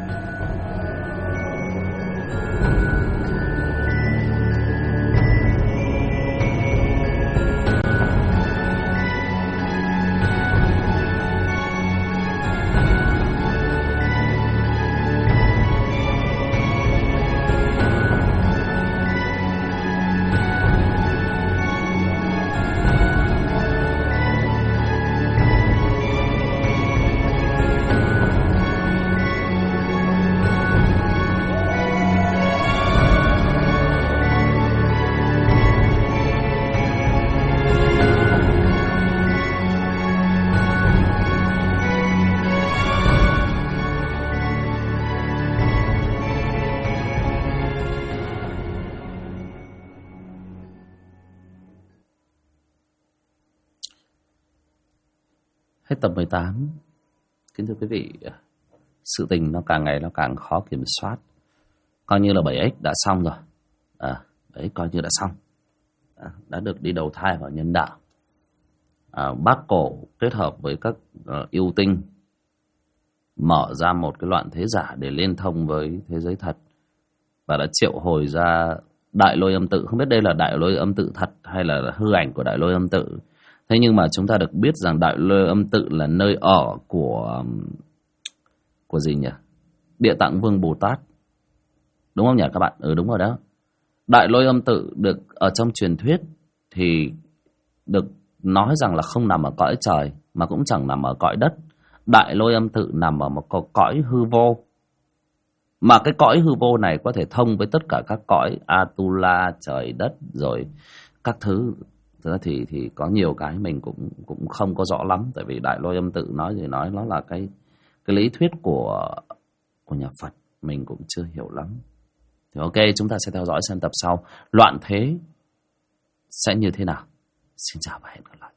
Hết tập 18. Kính thưa quý vị, sự tình nó càng ngày nó càng khó kiểm soát. Coi như là 7X đã xong rồi. 7X coi như đã xong. Đã được đi đầu thai vào nhân đạo. Bác Cổ kết hợp với các yêu tinh mở ra một cái loạn thế giả để liên thông với thế giới thật, và đã triệu hồi ra Đại Lôi Âm Tự. Không biết đây là Đại Lôi Âm Tự thật hay là hư ảnh của Đại Lôi Âm Tự. Thế nhưng mà chúng ta được biết rằng Đại Lôi Âm Tự là nơi ở của gì nhỉ? Địa Tạng Vương Bồ Tát. Đúng không nhỉ các bạn? Đúng rồi đó. Đại Lôi Âm Tự được ở trong truyền thuyết thì được nói rằng là không nằm ở cõi trời, mà cũng chẳng nằm ở cõi đất. Đại Lôi Âm Tự nằm ở một cõi hư vô. Mà cái cõi hư vô này có thể thông với tất cả các cõi Atula, trời đất rồi các thứ. Thì có nhiều cái mình cũng không có rõ lắm, tại vì Đại Lôi Âm Tự nói nó là cái lý thuyết của nhà Phật, mình cũng chưa hiểu lắm. Thì ok, chúng ta sẽ theo dõi xem tập sau loạn thế sẽ như thế nào. Xin chào và hẹn gặp lại.